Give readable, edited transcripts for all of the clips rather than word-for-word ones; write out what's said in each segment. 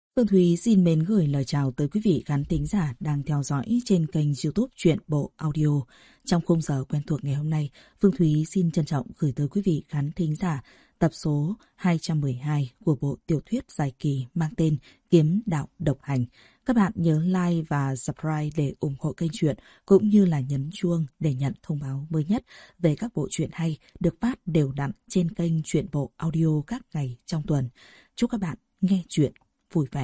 Phương Thúy xin mến gửi lời chào tới quý vị khán thính giả đang theo dõi trên kênh YouTube Truyện Bộ Audio. Trong khung giờ quen thuộc ngày hôm nay, Phương Thúy xin trân trọng gửi tới quý vị khán thính giả tập số 212 của bộ tiểu thuyết dài kỳ mang tên Kiếm Đạo Độc Hành. Các bạn nhớ like và subscribe để ủng hộ kênh truyện, cũng như là nhấn chuông để nhận thông báo mới nhất về các bộ truyện hay được phát đều đặn trên kênh Truyện Bộ Audio các ngày trong tuần. Chúc các bạn nghe truyện vui vẻ.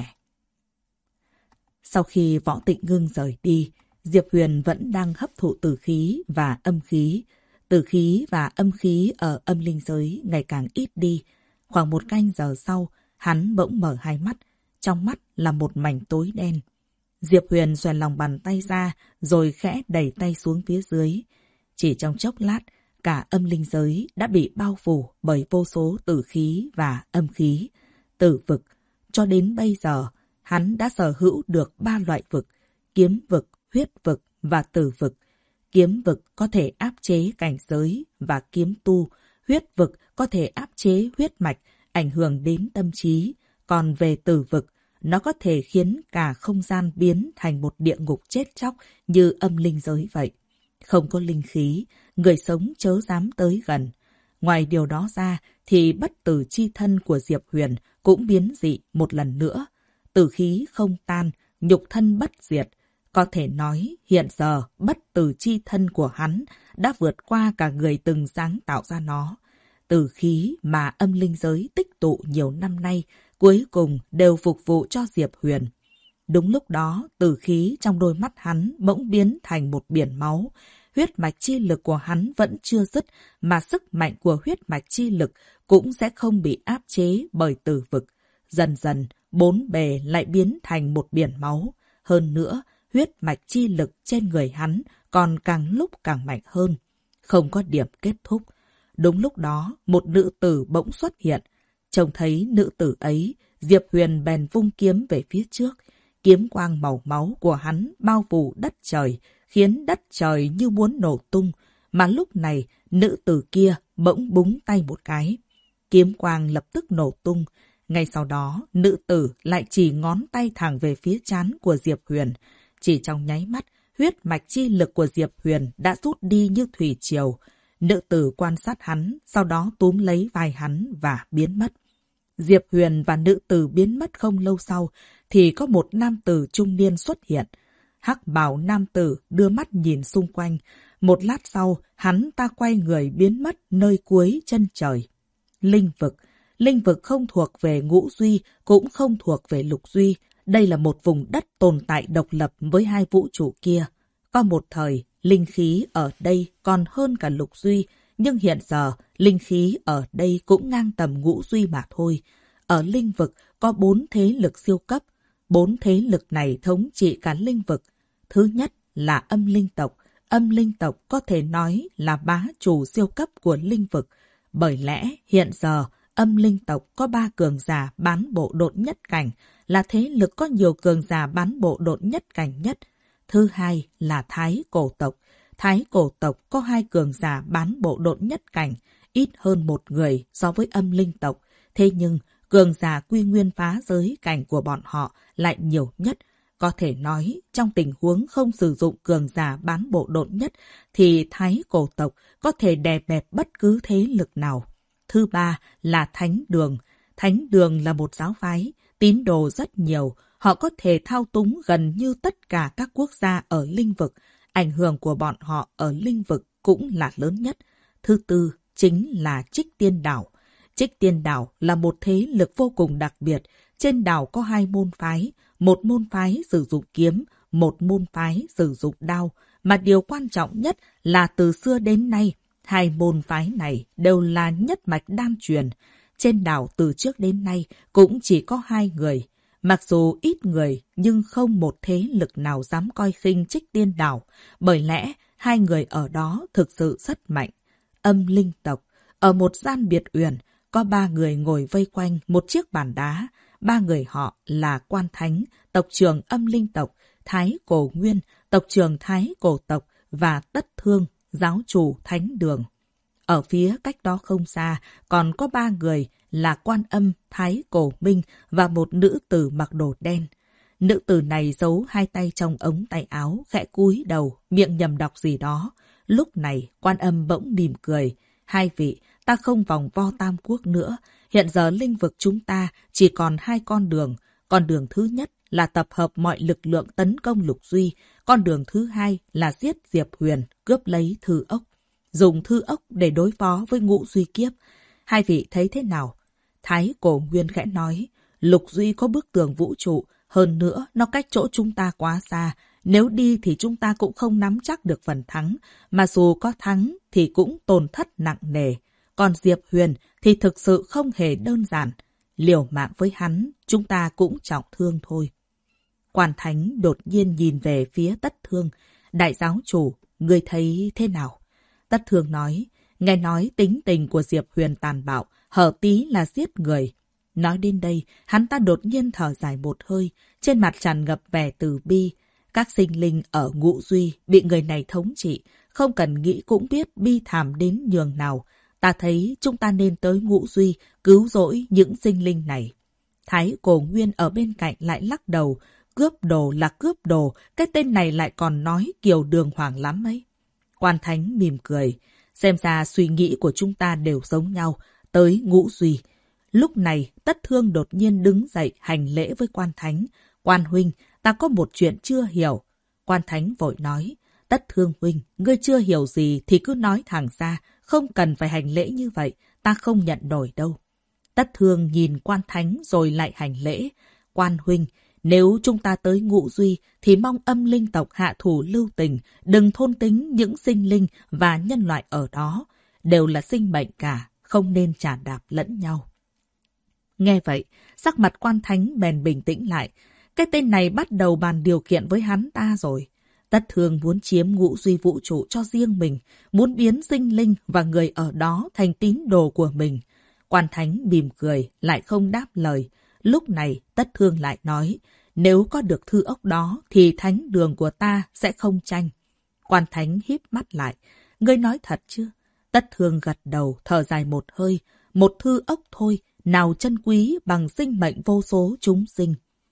Sau khi Võ Tịnh Ngưng rời đi, Diệp Huyền vẫn đang hấp thụ tử khí và âm khí. Tử khí và âm khí ở âm linh giới ngày càng ít đi. Khoảng 1 canh giờ sau, hắn bỗng mở hai mắt. Trong mắt là một mảnh tối đen. Diệp Huyền xoèn lòng bàn tay ra rồi khẽ đẩy tay xuống phía dưới. Chỉ trong chốc lát, cả âm linh giới đã bị bao phủ bởi vô số tử khí và âm khí. Tử vực. Cho đến bây giờ, hắn đã sở hữu được 3 loại vực: kiếm vực, huyết vực và tử vực. Kiếm vực có thể áp chế cảnh giới và kiếm tu. Huyết vực có thể áp chế huyết mạch, ảnh hưởng đến tâm trí. Còn về tử vực, nó có thể khiến cả không gian biến thành một địa ngục chết chóc như âm linh giới vậy. Không có linh khí, người sống chớ dám tới gần. Ngoài điều đó ra thì bất tử chi thân của Diệp Huyền cũng biến dị một lần nữa. Tử khí không tan, nhục thân bất diệt. Có thể nói hiện giờ bất tử chi thân của hắn đã vượt qua cả người từng sáng tạo ra nó. Tử khí mà âm linh giới tích tụ nhiều năm nay cuối cùng đều phục vụ cho Diệp Huyền. Đúng lúc đó, tử khí trong đôi mắt hắn bỗng biến thành một biển máu. Huyết mạch chi lực của hắn vẫn chưa dứt, mà sức mạnh của huyết mạch chi lực cũng sẽ không bị áp chế bởi tử vực. Dần dần, 4 bề lại biến thành một biển máu. Hơn nữa, huyết mạch chi lực trên người hắn còn càng lúc càng mạnh hơn. Không có điểm kết thúc. Đúng lúc đó, một nữ tử bỗng xuất hiện. Trông thấy nữ tử ấy, Diệp Huyền bèn vung kiếm về phía trước. Kiếm quang màu máu của hắn bao phủ đất trời, khiến đất trời như muốn nổ tung. Mà lúc này, nữ tử kia bỗng búng tay một cái. Kiếm quang lập tức nổ tung. Ngay sau đó, nữ tử lại chỉ ngón tay thẳng về phía trán của Diệp Huyền. Chỉ trong nháy mắt, huyết mạch chi lực của Diệp Huyền đã rút đi như thủy triều. Nữ tử quan sát hắn, sau đó túm lấy vai hắn và biến mất. Diệp Huyền và nữ tử biến mất không lâu sau, thì có một nam tử trung niên xuất hiện. Hắc bào nam tử đưa mắt nhìn xung quanh. Một lát sau, hắn ta quay người biến mất nơi cuối chân trời. Linh vực. Linh vực không thuộc về ngũ duy, cũng không thuộc về lục duy. Đây là một vùng đất tồn tại độc lập với hai vũ trụ kia. Có một thời, linh khí ở đây còn hơn cả lục duy, nhưng hiện giờ, linh khí ở đây cũng ngang tầm ngũ duy mà thôi. Ở linh vực có 4 thế lực siêu cấp. 4 thế lực này thống trị cả linh vực. Thứ nhất là âm linh tộc. Âm linh tộc có thể nói là bá chủ siêu cấp của linh vực. Bởi lẽ hiện giờ, âm linh tộc có 3 cường giả bán bộ độn nhất cảnh, là thế lực có nhiều cường giả bán bộ độn nhất cảnh nhất. Thứ hai là Thái cổ tộc. Thái cổ tộc có 2 cường giả bán bộ độn nhất cảnh, ít hơn 1 người so với âm linh tộc. Thế nhưng, cường giả quy nguyên phá giới cảnh của bọn họ lại nhiều nhất. Có thể nói, trong tình huống không sử dụng cường giả bán bộ độn nhất, thì Thái cổ tộc có thể đè bẹp bất cứ thế lực nào. Thứ ba là Thánh Đường. Thánh Đường là một giáo phái, tín đồ rất nhiều. Họ có thể thao túng gần như tất cả các quốc gia ở linh vực. Ảnh hưởng của bọn họ ở linh vực cũng là lớn nhất. Thứ tư chính là Trích Tiên Đảo. Trích Tiên Đảo là một thế lực vô cùng đặc biệt. Trên đảo có 2 môn phái. Một môn phái sử dụng kiếm, một môn phái sử dụng đao. Mà điều quan trọng nhất là từ xưa đến nay, 2 môn phái này đều là nhất mạch đan truyền. Trên đảo từ trước đến nay cũng chỉ có 2 người. Mặc dù ít người nhưng không một thế lực nào dám coi khinh Trích Tiên Đảo. Bởi lẽ 2 người ở đó thực sự rất mạnh. Âm linh tộc. Ở một gian biệt uyển, có 3 người ngồi vây quanh một chiếc bàn đá. 3 người họ là Quan Thánh, tộc trưởng âm linh tộc, Thái Cổ Nguyên, tộc trưởng Thái Cổ tộc và Tất Thương, giáo chủ Thánh Đường. Ở phía cách đó không xa, còn có 3 người là Quan Âm, Thái Cổ Minh và một nữ tử mặc đồ đen. Nữ tử này giấu 2 tay trong ống tay áo, khẽ cúi đầu, miệng nhầm đọc gì đó. Lúc này, Quan Âm bỗng mỉm cười. 2 vị, ta không vòng vo tam quốc nữa. Hiện giờ linh vực chúng ta chỉ còn 2 con đường. Con đường thứ nhất là tập hợp mọi lực lượng tấn công Lục Duy. Con đường thứ hai là giết Diệp Huyền, cướp lấy Thư Ốc. Dùng Thư Ốc để đối phó với Ngũ Duy Kiếp. 2 vị thấy thế nào? Thái Cổ Nguyên khẽ nói, Lục Duy có bức tường vũ trụ, hơn nữa nó cách chỗ chúng ta quá xa. Nếu đi thì chúng ta cũng không nắm chắc được phần thắng, mà dù có thắng thì cũng tổn thất nặng nề. Còn Diệp Huyền thì thực sự không hề đơn giản. Liều mạng với hắn, chúng ta cũng trọng thương thôi. Quan Thánh đột nhiên nhìn về phía Tất Thương. Đại giáo chủ, ngươi thấy thế nào? Tất Thương nói, nghe nói tính tình của Diệp Huyền tàn bạo, hở tí là giết người. Nói đến đây, hắn ta đột nhiên thở dài một hơi, trên mặt tràn ngập vẻ từ bi. Các sinh linh ở Ngũ Duy bị người này thống trị, không cần nghĩ cũng biết bi thảm đến nhường nào. Ta thấy chúng ta nên tới Ngũ Duy cứu rỗi những sinh linh này. Thái Cổ Nguyên ở bên cạnh lại lắc đầu, cướp đồ là cướp đồ, cái tên này lại còn nói kiểu đường hoàng lắm ấy. Quan Thánh mỉm cười, xem ra suy nghĩ của chúng ta đều giống nhau, tới Ngũ Duy. Lúc này, Tất Thương đột nhiên đứng dậy hành lễ với Quan Thánh. Quan huynh, ta có một chuyện chưa hiểu. Quan Thánh vội nói, Tất Thương huynh, ngươi chưa hiểu gì thì cứ nói thẳng ra, không cần phải hành lễ như vậy, ta không nhận nổi đâu. Tất Thương nhìn Quan Thánh rồi lại hành lễ. Quan huynh, nếu chúng ta tới Ngũ Duy thì mong âm linh tộc hạ thủ lưu tình, đừng thôn tính những sinh linh và nhân loại ở đó. Đều là sinh mệnh cả, không nên chà đạp lẫn nhau. Nghe vậy, sắc mặt Quan Thánh bèn bình tĩnh lại. Cái tên này bắt đầu bàn điều kiện với hắn ta rồi. Tất Thương muốn chiếm Ngũ Duy vũ trụ cho riêng mình, muốn biến sinh linh và người ở đó thành tín đồ của mình. Quan Thánh mỉm cười, lại không đáp lời. Lúc này, Tất Thương lại nói, nếu có được Thư Ốc đó thì thánh đường của ta sẽ không tranh. Quan Thánh híp mắt lại, ngươi nói thật chứ? Tất Thương gật đầu, thở dài một hơi, một Thư Ốc thôi, nào chân quý bằng sinh mệnh vô số chúng sinh.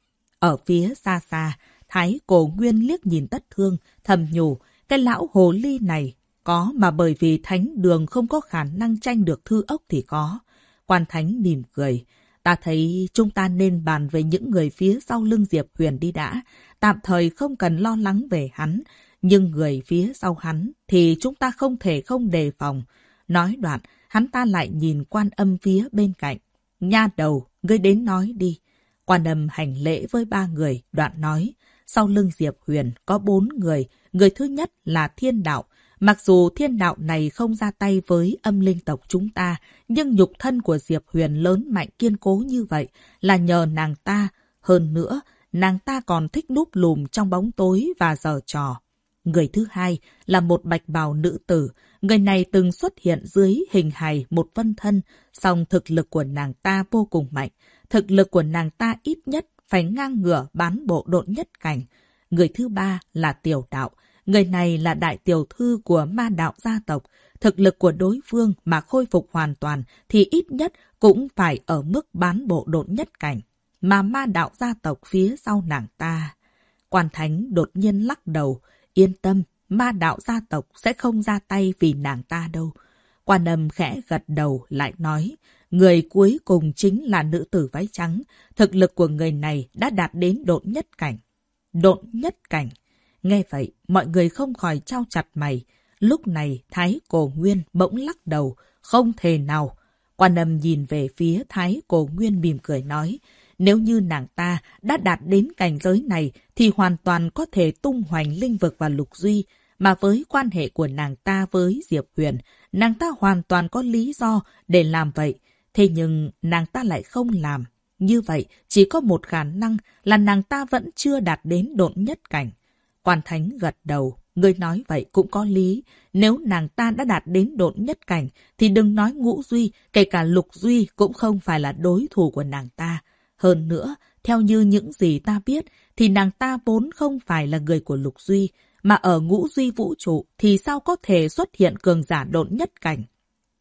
Ở phía xa xa, Thái Cổ Nguyên liếc nhìn Tất Thương, thầm nhủ, cái lão hồ ly này có mà bởi vì thánh đường không có khả năng tranh được Thư Ốc thì có. Quan Thánh mỉm cười, ta thấy chúng ta nên bàn về những người phía sau lưng Diệp Huyền đi đã, tạm thời không cần lo lắng về hắn, nhưng người phía sau hắn thì chúng ta không thể không đề phòng. Nói đoạn, hắn ta lại nhìn Quan Âm phía bên cạnh. Nha đầu, ngươi đến nói đi. Quan Âm hành lễ với 3 người, đoạn nói, sau lưng Diệp Huyền có 4 người, người thứ nhất là Thiên Đạo. Mặc dù Thiên Đạo này không ra tay với âm linh tộc chúng ta, nhưng nhục thân của Diệp Huyền lớn mạnh kiên cố như vậy là nhờ nàng ta. Hơn nữa, nàng ta còn thích núp lùm trong bóng tối và giở trò. Người thứ hai là một bạch bào nữ tử. Người này từng xuất hiện dưới hình hài một phân thân, song thực lực của nàng ta vô cùng mạnh. Thực lực của nàng ta ít nhất phải ngang ngửa bán bộ độn nhất cảnh. Người thứ ba là Tiểu Đạo. Người này là đại tiểu thư của Ma Đạo gia tộc. Thực lực của đối phương mà khôi phục hoàn toàn thì ít nhất cũng phải ở mức bán bộ độn nhất cảnh. Mà Ma Đạo gia tộc phía sau nàng ta. Quan Thánh đột nhiên lắc đầu. Yên tâm, Ma Đạo gia tộc sẽ không ra tay vì nàng ta đâu. Quan Âm khẽ gật đầu lại nói, người cuối cùng chính là nữ tử váy trắng. Thực lực của người này đã đạt đến độn nhất cảnh. Độn nhất cảnh. Nghe vậy, mọi người không khỏi chau chặt mày. Lúc này, Thái Cổ Nguyên bỗng lắc đầu. Không thể nào. Quan Âm nhìn về phía Thái Cổ Nguyên mỉm cười nói, nếu như nàng ta đã đạt đến cảnh giới này thì hoàn toàn có thể tung hoành linh vực và Lục Duy. Mà với quan hệ của nàng ta với Diệp Huyền, nàng ta hoàn toàn có lý do để làm vậy. Thế nhưng nàng ta lại không làm. Như vậy, chỉ có một khả năng là nàng ta vẫn chưa đạt đến độn nhất cảnh. Quan Thánh gật đầu, người nói vậy cũng có lý. Nếu nàng ta đã đạt đến độn nhất cảnh, thì đừng nói Ngũ Duy, kể cả Lục Duy cũng không phải là đối thủ của nàng ta. Hơn nữa, theo như những gì ta biết, thì nàng ta vốn không phải là người của Lục Duy, mà ở Ngũ Duy vũ trụ thì sao có thể xuất hiện cường giả độn nhất cảnh.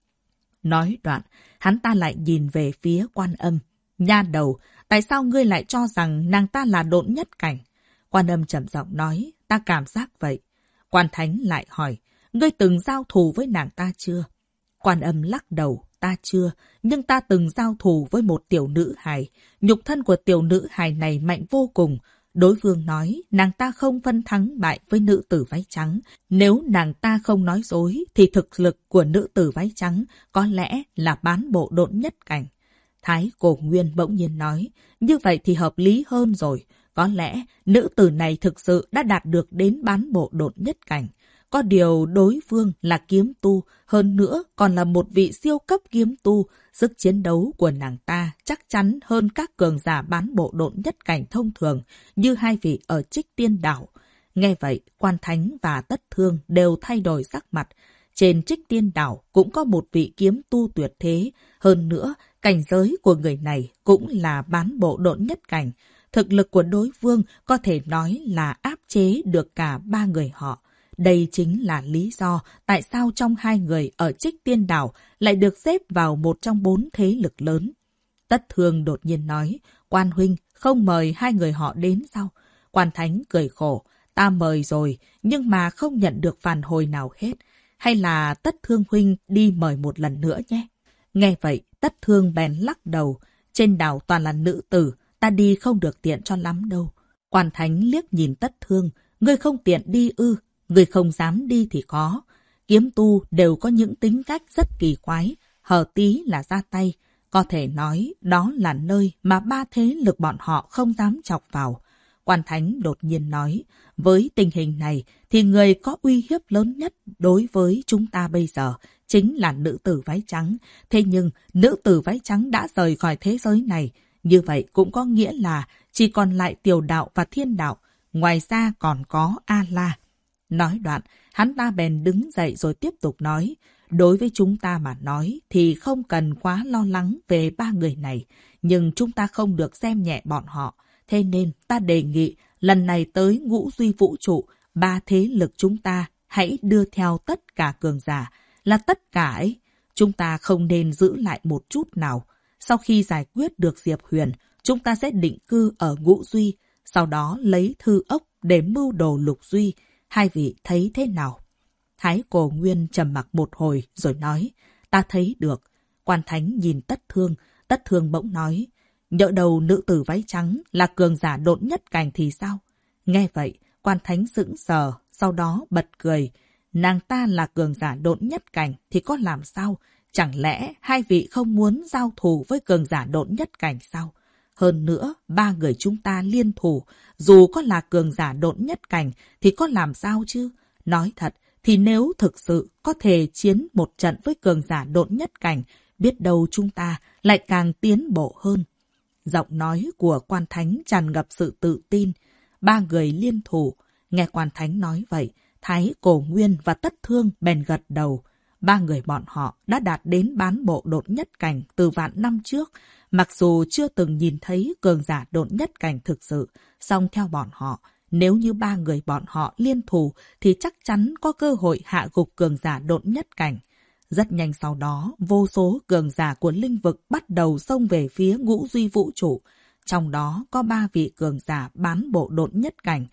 Nói đoạn, hắn ta lại nhìn về phía Quan Âm. Nha đầu, tại sao ngươi lại cho rằng nàng ta là độn nhất cảnh? Quan Âm trầm giọng nói, ta cảm giác vậy. Quan Thánh lại hỏi, ngươi từng giao thủ với nàng ta chưa? Quan Âm lắc đầu, ta chưa, nhưng ta từng giao thủ với một tiểu nữ hài. Nhục thân của tiểu nữ hài này mạnh vô cùng. Đối phương nói, nàng ta không phân thắng bại với nữ tử váy trắng. Nếu nàng ta không nói dối, thì thực lực của nữ tử váy trắng có lẽ là bán bộ độn nhất cảnh. Thái Cổ Nguyên bỗng nhiên nói, như vậy thì hợp lý hơn rồi. Có lẽ nữ tử này thực sự đã đạt được đến bán bộ độn nhất cảnh. Có điều đối phương là kiếm tu, hơn nữa còn là một vị siêu cấp kiếm tu. Sức chiến đấu của nàng ta chắc chắn hơn các cường giả bán bộ độn nhất cảnh thông thường như hai vị ở Trích Tiên Đảo. Nghe vậy, Quan Thánh và Tất Thương đều thay đổi sắc mặt. Trên Trích Tiên Đảo cũng có một vị kiếm tu tuyệt thế. Hơn nữa, cảnh giới của người này cũng là bán bộ độn nhất cảnh. Thực lực của đối phương có thể nói là áp chế được cả ba người họ. Đây chính là lý do tại sao trong hai người ở Trích Tiên Đảo lại được xếp vào một trong 4 thế lực lớn. Tất Thương đột nhiên nói, Quan huynh không mời hai người họ đến sao? Quan Thánh cười khổ, ta mời rồi nhưng mà không nhận được phản hồi nào hết. Hay là Tất Thương huynh đi mời một lần nữa nhé. Nghe vậy, Tất Thương bèn lắc đầu, trên đảo toàn là nữ tử, ta đi không được tiện cho lắm đâu. Quan Thánh liếc nhìn Tất Thương, ngươi không tiện đi ư? Người không dám đi thì có. Kiếm tu đều có những tính cách rất kỳ quái, hở tí là ra tay. Có thể nói đó là nơi mà ba thế lực bọn họ không dám chọc vào. Quan Thánh đột nhiên nói, với tình hình này thì người có uy hiếp lớn nhất đối với chúng ta bây giờ chính là nữ tử váy trắng. Thế nhưng nữ tử váy trắng đã rời khỏi thế giới này. Như vậy cũng có nghĩa là chỉ còn lại Tiểu Đạo và Thiên Đạo. Ngoài ra còn có A-La. Nói đoạn, hắn ta bèn đứng dậy rồi tiếp tục nói, đối với chúng ta mà nói thì không cần quá lo lắng về ba người này, nhưng chúng ta không được xem nhẹ bọn họ. Thế nên ta đề nghị lần này tới Ngũ Duy Vũ Trụ, ba thế lực chúng ta hãy đưa theo tất cả cường giả, là tất cả ấy. Chúng ta không nên giữ lại một chút nào. Sau khi giải quyết được Diệp Huyền, chúng ta sẽ định cư ở Ngũ Duy, sau đó lấy thư ốc để mưu đồ Lục Duy. Hai vị thấy thế nào? Thái Cổ Nguyên trầm mặc một hồi rồi nói, ta thấy được. Quan Thánh nhìn Tất Thương bỗng nói, nhỡ đầu nữ tử váy trắng là cường giả độn nhất cảnh thì sao? Nghe vậy, Quan Thánh sững sờ, sau đó bật cười. Nàng ta là cường giả độn nhất cảnh thì có làm sao? Chẳng lẽ hai vị không muốn giao thủ với cường giả độn nhất cảnh sao? Hơn nữa, ba người chúng ta liên thủ, dù có là cường giả độn nhất cảnh thì có làm sao chứ? Nói thật, thì nếu thực sự có thể chiến một trận với cường giả độn nhất cảnh, biết đâu chúng ta lại càng tiến bộ hơn. Giọng nói của Quan Thánh tràn ngập sự tự tin. Ba người liên thủ. Nghe Quan Thánh nói vậy, Thái Cổ Nguyên và Tất Thương bèn gật đầu. Ba người bọn họ đã đạt đến bán bộ độn nhất cảnh từ vạn năm trước. Mặc dù chưa từng nhìn thấy cường giả độn nhất cảnh thực sự, song theo bọn họ, nếu như ba người bọn họ liên thủ thì chắc chắn có cơ hội hạ gục cường giả độn nhất cảnh. Rất nhanh sau đó, vô số cường giả của linh vực bắt đầu xông về phía Ngũ Duy Vũ Trụ. Trong đó có 3 vị cường giả bán bộ độn nhất cảnh,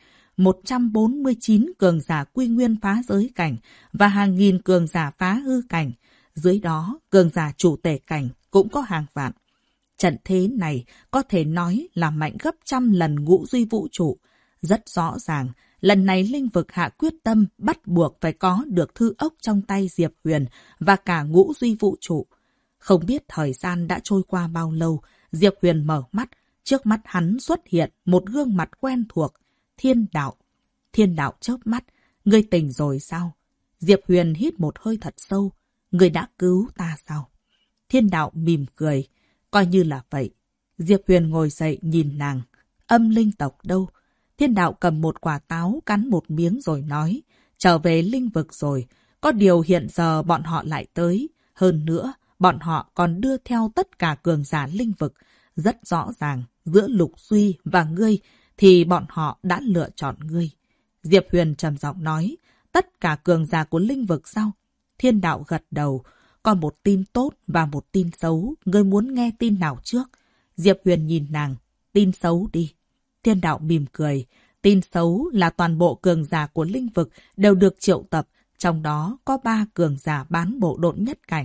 149 cường giả quy nguyên phá giới cảnh và hàng nghìn cường giả phá hư cảnh. Dưới đó, cường giả chủ tể cảnh cũng có hàng vạn. Trận thế này có thể nói là mạnh gấp trăm lần Ngũ Duy Vũ Trụ. Rất rõ ràng, lần này linh vực hạ quyết tâm bắt buộc phải có được thư ốc trong tay Diệp Huyền và cả Ngũ Duy Vũ Trụ. Không biết thời gian đã trôi qua bao lâu, Diệp Huyền mở mắt, trước mắt hắn xuất hiện một gương mặt quen thuộc, Thiên Đạo. Thiên Đạo chớp mắt, ngươi tỉnh rồi sao? Diệp Huyền hít một hơi thật sâu, ngươi đã cứu ta sao? Thiên Đạo mỉm cười, coi như là vậy. Diệp Huyền ngồi dậy nhìn nàng, âm linh tộc đâu? Thiên Đạo cầm một quả táo cắn một miếng rồi nói, trở về linh vực rồi, có điều hiện giờ bọn họ lại tới. Hơn nữa, bọn họ còn đưa theo tất cả cường giả linh vực. Rất rõ ràng, giữa Lục Duy và ngươi thì bọn họ đã lựa chọn ngươi. Diệp Huyền trầm giọng nói, tất cả cường giả của linh vực sao? Thiên Đạo gật đầu, có một tin tốt và một tin xấu. Ngươi muốn nghe tin nào trước? Diệp Huyền nhìn nàng. Tin xấu đi. Thiên đạo mỉm cười. Tin xấu là toàn bộ cường giả của linh vực đều được triệu tập. Trong đó có 3 cường giả bán bộ độn nhất cảnh,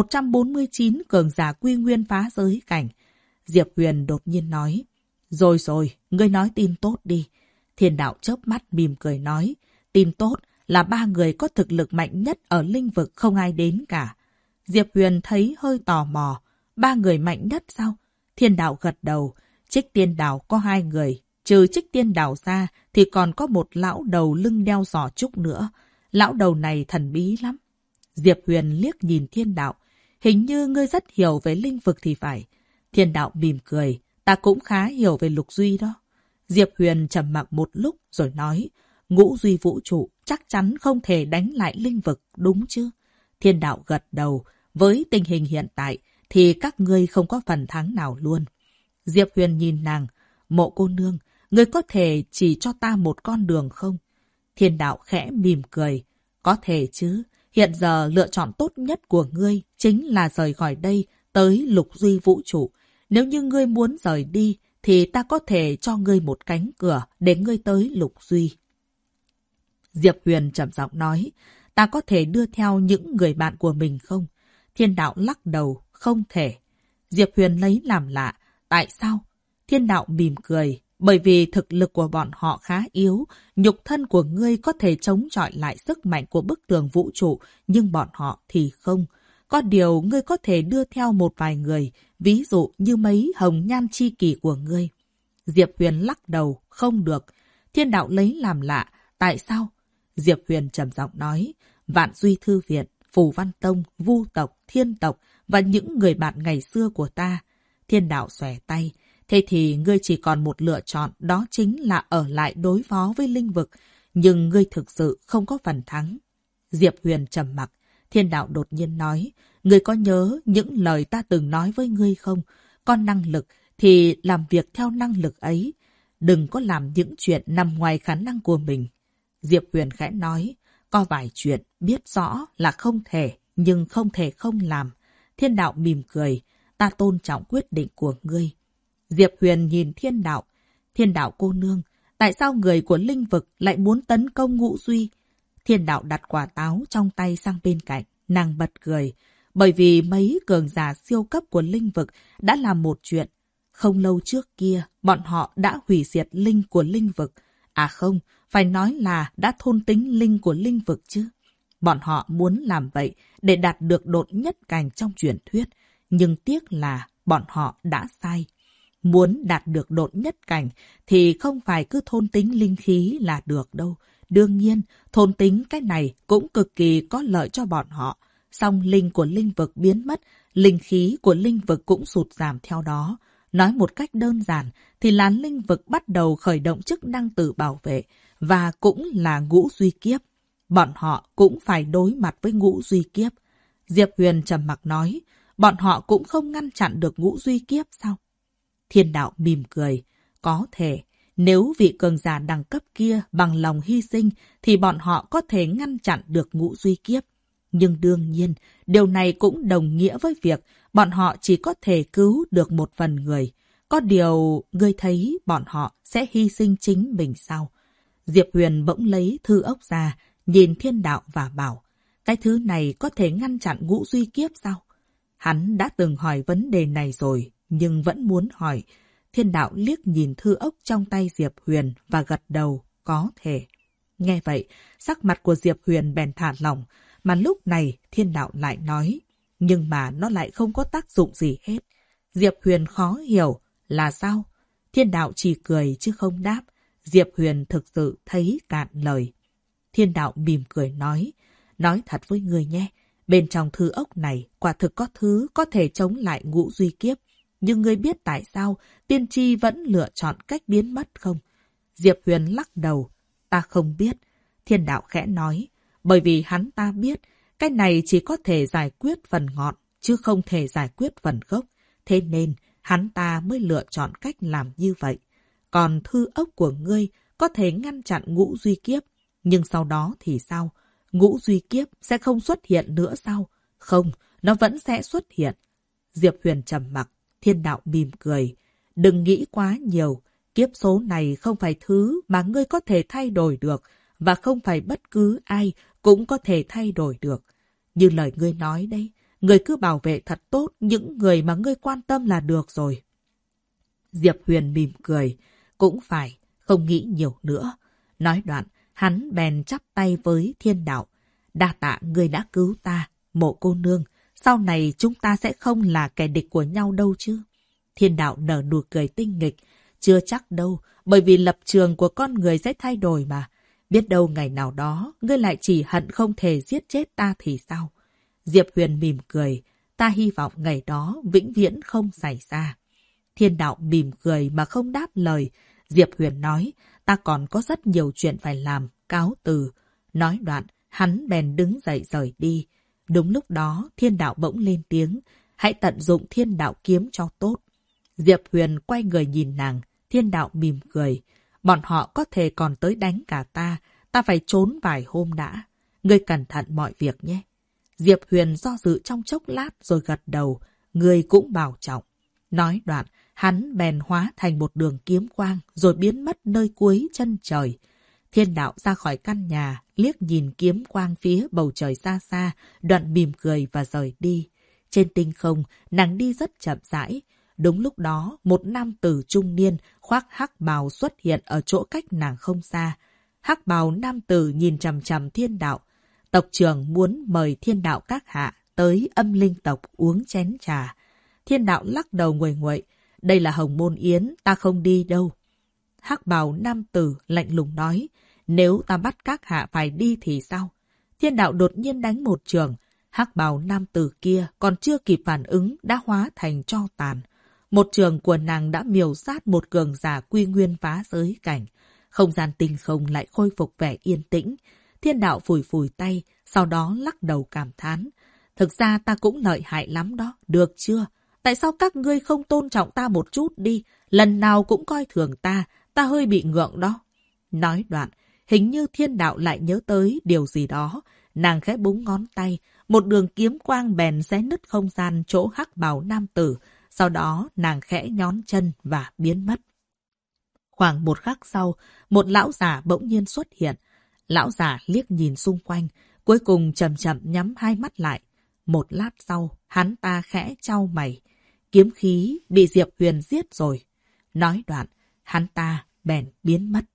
149 cường giả quy nguyên phá giới cảnh. Diệp Huyền đột nhiên nói. Rồi, ngươi nói tin tốt đi. Thiên đạo chớp mắt mỉm cười nói. Tin tốt là 3 người có thực lực mạnh nhất ở linh vực không ai đến cả. Diệp Huyền thấy hơi tò mò. 3 người mạnh nhất sao? Thiên đạo gật đầu. Trích Tiên Đảo có 2 người. Trừ Trích Tiên Đảo ra thì còn có một lão đầu lưng đeo giỏ trúc nữa. Lão đầu này thần bí lắm. Diệp Huyền liếc nhìn Thiên đạo. Hình như ngươi rất hiểu về linh vực thì phải. Thiên đạo mỉm cười. Ta cũng khá hiểu về Lục Duy đó. Diệp Huyền trầm mặc một lúc rồi nói. Ngũ Duy vũ trụ chắc chắn không thể đánh lại linh vực, đúng chứ? Thiên đạo gật đầu. Với tình hình hiện tại thì các ngươi không có phần thắng nào luôn. Diệp Huyền nhìn nàng. Mộ cô nương, ngươi có thể chỉ cho ta một con đường không? Thiên đạo khẽ mỉm cười. Có thể chứ. Hiện giờ lựa chọn tốt nhất của ngươi chính là rời khỏi đây tới Lục Duy vũ trụ. Nếu như ngươi muốn rời đi thì ta có thể cho ngươi một cánh cửa để ngươi tới Lục Duy. Diệp Huyền trầm giọng nói. Ta có thể đưa theo những người bạn của mình không? Thiên đạo lắc đầu. Không thể. Diệp Huyền lấy làm lạ. Tại sao? Thiên đạo mỉm cười. Bởi vì thực lực của bọn họ khá yếu, nhục thân của ngươi có thể chống chọi lại sức mạnh của bức tường vũ trụ, nhưng bọn họ thì không. Có điều ngươi có thể đưa theo một vài người, ví dụ như mấy hồng nhan chi kỷ của ngươi. Diệp Huyền lắc đầu, không được. Thiên đạo lấy làm lạ, tại sao? Diệp Huyền trầm giọng nói, Vạn Duy Thư Viện, Phù Văn Tông, Vu tộc, Thiên tộc và những người bạn ngày xưa của ta. Thiên đạo xòe tay. Thế thì ngươi chỉ còn một lựa chọn, đó chính là ở lại đối phó với linh vực. Nhưng ngươi thực sự không có phần thắng. Diệp Huyền trầm mặc. Thiên đạo đột nhiên nói, ngươi có nhớ những lời ta từng nói với ngươi không? Có năng lực thì làm việc theo năng lực ấy. Đừng có làm những chuyện nằm ngoài khả năng của mình. Diệp Huyền khẽ nói, có vài chuyện biết rõ là không thể, nhưng không thể không làm. Thiên đạo mỉm cười, ta tôn trọng quyết định của ngươi. Diệp Huyền nhìn Thiên đạo. Thiên đạo cô nương, tại sao người của linh vực lại muốn tấn công Ngũ Duy? Thiên đạo đặt quả táo trong tay sang bên cạnh. Nàng bật cười. Bởi vì mấy cường giả siêu cấp của linh vực đã làm một chuyện. Không lâu trước kia, bọn họ đã hủy diệt linh của linh vực. À không, phải nói là đã thôn tính linh của linh vực chứ. Bọn họ muốn làm vậy để đạt được độn nhất cảnh trong truyền thuyết. Nhưng tiếc là bọn họ đã sai. Muốn đạt được độn nhất cảnh thì không phải cứ thôn tính linh khí là được đâu. Đương nhiên, thôn tính cái này cũng cực kỳ có lợi cho bọn họ. Song linh của linh vực biến mất, linh khí của linh vực cũng sụt giảm theo đó. Nói một cách đơn giản thì là linh vực bắt đầu khởi động chức năng tự bảo vệ và cũng là Ngũ Duy Kiếp. Bọn họ cũng phải đối mặt với Ngũ Duy Kiếp. Diệp Huyền trầm mặc nói, bọn họ cũng không ngăn chặn được Ngũ Duy Kiếp sao? Thiên đạo mỉm cười. Có thể, nếu vị cường giả đẳng cấp kia bằng lòng hy sinh thì bọn họ có thể ngăn chặn được Ngũ Duy Kiếp. Nhưng đương nhiên, điều này cũng đồng nghĩa với việc bọn họ chỉ có thể cứu được một phần người. Có điều, ngươi thấy bọn họ sẽ hy sinh chính mình sao? Diệp Huyền bỗng lấy thư ốc ra, nhìn Thiên đạo và bảo, cái thứ này có thể ngăn chặn Ngũ Duy Kiếp sao? Hắn đã từng hỏi vấn đề này rồi, nhưng vẫn muốn hỏi. Thiên đạo liếc nhìn thư ốc trong tay Diệp Huyền và gật đầu, có thể. Nghe vậy, sắc mặt của Diệp Huyền bèn thả lỏng, mà lúc này Thiên đạo lại nói, nhưng mà nó lại không có tác dụng gì hết. Diệp Huyền khó hiểu, là sao? Thiên đạo chỉ cười chứ không đáp. Diệp Huyền thực sự thấy cạn lời. Thiên đạo mỉm cười nói thật với người nhé, bên trong thư ốc này quả thực có thứ có thể chống lại Ngũ Duy Kiếp. Nhưng ngươi biết tại sao tiên tri vẫn lựa chọn cách biến mất không? Diệp Huyền lắc đầu. Ta không biết. Thiên đạo khẽ nói. Bởi vì hắn ta biết cái này chỉ có thể giải quyết phần ngọn, chứ không thể giải quyết phần gốc. Thế nên hắn ta mới lựa chọn cách làm như vậy. Còn thư ốc của ngươi có thể ngăn chặn Ngũ Duy Kiếp. Nhưng sau đó thì sao? Ngũ Duy Kiếp sẽ không xuất hiện nữa sao? Không, nó vẫn sẽ xuất hiện. Diệp Huyền trầm mặc, Thiên Đạo mỉm cười. Đừng nghĩ quá nhiều, kiếp số này không phải thứ mà ngươi có thể thay đổi được, và không phải bất cứ ai cũng có thể thay đổi được. Như lời ngươi nói đấy, ngươi cứ bảo vệ thật tốt những người mà ngươi quan tâm là được rồi. Diệp Huyền mỉm cười, cũng phải, không nghĩ nhiều nữa. Nói đoạn, hắn bèn chắp tay với Thiên Đạo. Đa tạ ngươi đã cứu ta, Mộ cô nương. Sau này chúng ta sẽ không là kẻ địch của nhau đâu chứ. Thiên Đạo nở nụ cười tinh nghịch. Chưa chắc đâu, bởi vì lập trường của con người sẽ thay đổi mà. Biết đâu ngày nào đó, ngươi lại chỉ hận không thể giết chết ta thì sao? Diệp Huyền mỉm cười, ta hy vọng ngày đó vĩnh viễn không xảy ra. Thiên Đạo mỉm cười mà không đáp lời. Diệp Huyền nói, ta còn có rất nhiều chuyện phải làm, cáo từ. Nói đoạn, hắn bèn đứng dậy rời đi. Đúng lúc đó, Thiên Đạo bỗng lên tiếng, hãy tận dụng Thiên Đạo kiếm cho tốt. Diệp Huyền quay người nhìn nàng, Thiên Đạo mỉm cười. Bọn họ có thể còn tới đánh cả ta phải trốn vài hôm đã. Ngươi cẩn thận mọi việc nhé. Diệp Huyền do dự trong chốc lát rồi gật đầu, ngươi cũng bảo trọng. Nói đoạn, hắn bèn hóa thành một đường kiếm quang rồi biến mất nơi cuối chân trời. Thiên Đạo ra khỏi căn nhà, liếc nhìn kiếm quang phía bầu trời xa xa, đoạn mỉm cười và rời đi. Trên tinh không, nàng đi rất chậm rãi. Đúng lúc đó, một nam tử trung niên khoác hắc bào xuất hiện ở chỗ cách nàng không xa. Hắc bào nam tử nhìn chằm chằm Thiên Đạo. Tộc trưởng muốn mời Thiên Đạo các hạ tới Âm Linh tộc uống chén trà. Thiên Đạo lắc đầu nguội nguội. Đây là Hồng Môn Yến, ta không đi đâu. Hắc bào nam tử lạnh lùng nói. Nếu ta bắt các hạ phải đi thì sao? Thiên Đạo đột nhiên đánh một chưởng. Hắc bào nam tử kia còn chưa kịp phản ứng đã hóa thành tro tàn. Một trường của nàng đã miểu sát một cường giả quy nguyên phá giới cảnh. Không gian tinh không lại khôi phục vẻ yên tĩnh. Thiên Đạo phủi phủi tay, sau đó lắc đầu cảm thán. Thực ra ta cũng lợi hại lắm đó, được chưa? Tại sao các ngươi không tôn trọng ta một chút đi? Lần nào cũng coi thường ta hơi bị ngượng đó. Nói đoạn, hình như Thiên Đạo lại nhớ tới điều gì đó. Nàng khẽ búng ngón tay, một đường kiếm quang bèn xé nứt không gian chỗ hắc bào nam tử. Sau đó nàng khẽ nhón chân và biến mất. Khoảng một khắc sau, một lão già bỗng nhiên xuất hiện. Lão già liếc nhìn xung quanh, cuối cùng chậm chậm nhắm hai mắt lại. Một lát sau, hắn ta khẽ chau mày. Kiếm khí bị Diệp Huyền giết rồi. Nói đoạn, hắn ta bèn biến mất.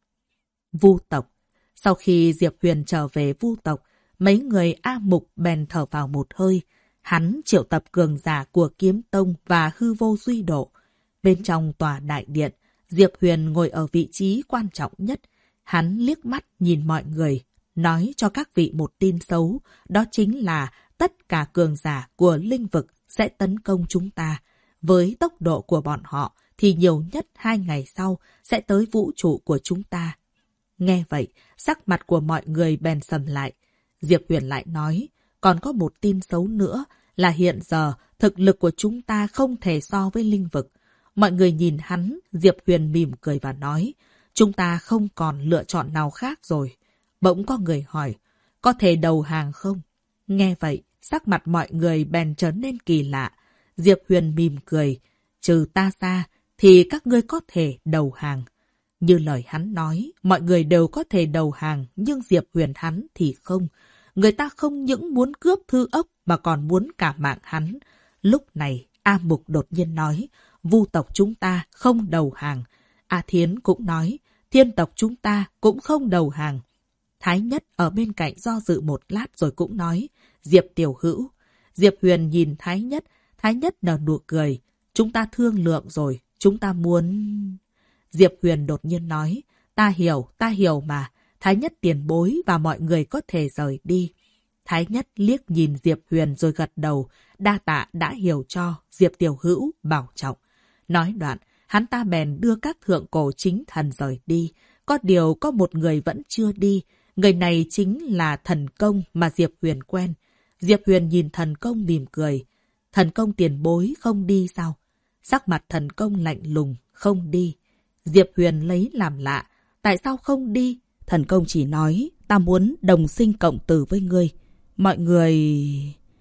Vu tộc. Sau khi Diệp Huyền trở về Vu tộc, mấy người A Mục bèn thở vào một hơi. Hắn triệu tập cường giả của Kiếm Tông và Hư Vô Duy Độ. Bên trong tòa đại điện, Diệp Huyền ngồi ở vị trí quan trọng nhất. Hắn liếc mắt nhìn mọi người, nói cho các vị một tin xấu, đó chính là tất cả cường giả của linh vực sẽ tấn công chúng ta. Với tốc độ của bọn họ thì nhiều nhất 2 ngày sau sẽ tới vũ trụ của chúng ta. Nghe vậy, sắc mặt của mọi người bèn sầm lại. Diệp Huyền lại nói, còn có một tin xấu nữa là hiện giờ thực lực của chúng ta không thể so với linh vực. Mọi người nhìn hắn, Diệp Huyền mỉm cười và nói, chúng ta không còn lựa chọn nào khác rồi. Bỗng có người hỏi, có thể đầu hàng không? Nghe vậy, sắc mặt mọi người bèn trở nên kỳ lạ. Diệp Huyền mỉm cười, trừ ta ra thì các ngươi có thể đầu hàng. Như lời hắn nói, mọi người đều có thể đầu hàng, nhưng Diệp Huyền hắn thì không. Người ta không những muốn cướp thư ốc mà còn muốn cả mạng hắn. Lúc này, A Mục đột nhiên nói, Vu tộc chúng ta không đầu hàng. A Thiến cũng nói, Thiên tộc chúng ta cũng không đầu hàng. Thái Nhất ở bên cạnh do dự một lát rồi cũng nói, Diệp tiểu hữu. Diệp Huyền nhìn Thái Nhất nở nụ cười. Chúng ta thương lượng rồi, chúng ta muốn... Diệp Huyền đột nhiên nói, ta hiểu mà. Thái Nhất tiền bối và mọi người có thể rời đi. Thái Nhất liếc nhìn Diệp Huyền rồi gật đầu, đa tạ đã hiểu cho, Diệp tiểu hữu bảo trọng. Nói đoạn, hắn ta bèn đưa các thượng cổ chính thần rời đi. Có điều có một người vẫn chưa đi. Người này chính là thần công mà Diệp Huyền quen. Diệp Huyền nhìn thần công mỉm cười. Thần công tiền bối không đi sao? Sắc mặt thần công lạnh lùng, không đi. Diệp Huyền lấy làm lạ. Tại sao không đi? Thần công chỉ nói, ta muốn đồng sinh cộng tử với ngươi. Mọi người...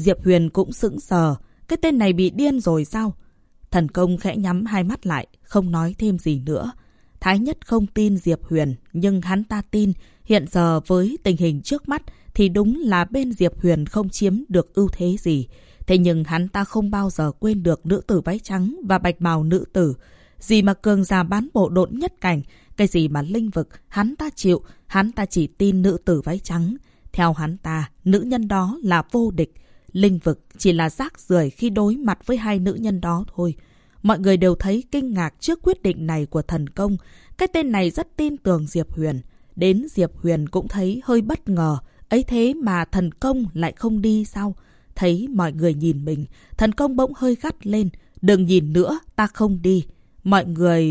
Diệp Huyền cũng sững sờ. Cái tên này bị điên rồi sao? Thần công khẽ nhắm hai mắt lại, không nói thêm gì nữa. Thái Nhất không tin Diệp Huyền, nhưng hắn ta tin. Hiện giờ với tình hình trước mắt thì đúng là bên Diệp Huyền không chiếm được ưu thế gì. Thế nhưng hắn ta không bao giờ quên được nữ tử váy trắng và bạch bào nữ tử. Gì mà cường giả bán bộ độn nhất cảnh, cái gì mà linh vực, hắn ta chịu, hắn ta chỉ tin nữ tử váy trắng. Theo hắn ta, nữ nhân đó là vô địch. Linh vực chỉ là rác rưởi khi đối mặt với hai nữ nhân đó thôi. Mọi người đều thấy kinh ngạc trước quyết định này của thần công. Cái tên này rất tin tưởng Diệp Huyền. Đến Diệp Huyền cũng thấy hơi bất ngờ. Ấy thế mà thần công lại không đi sao? Thấy mọi người nhìn mình, thần công bỗng hơi gắt lên. Đừng nhìn nữa, ta không đi. Mọi người...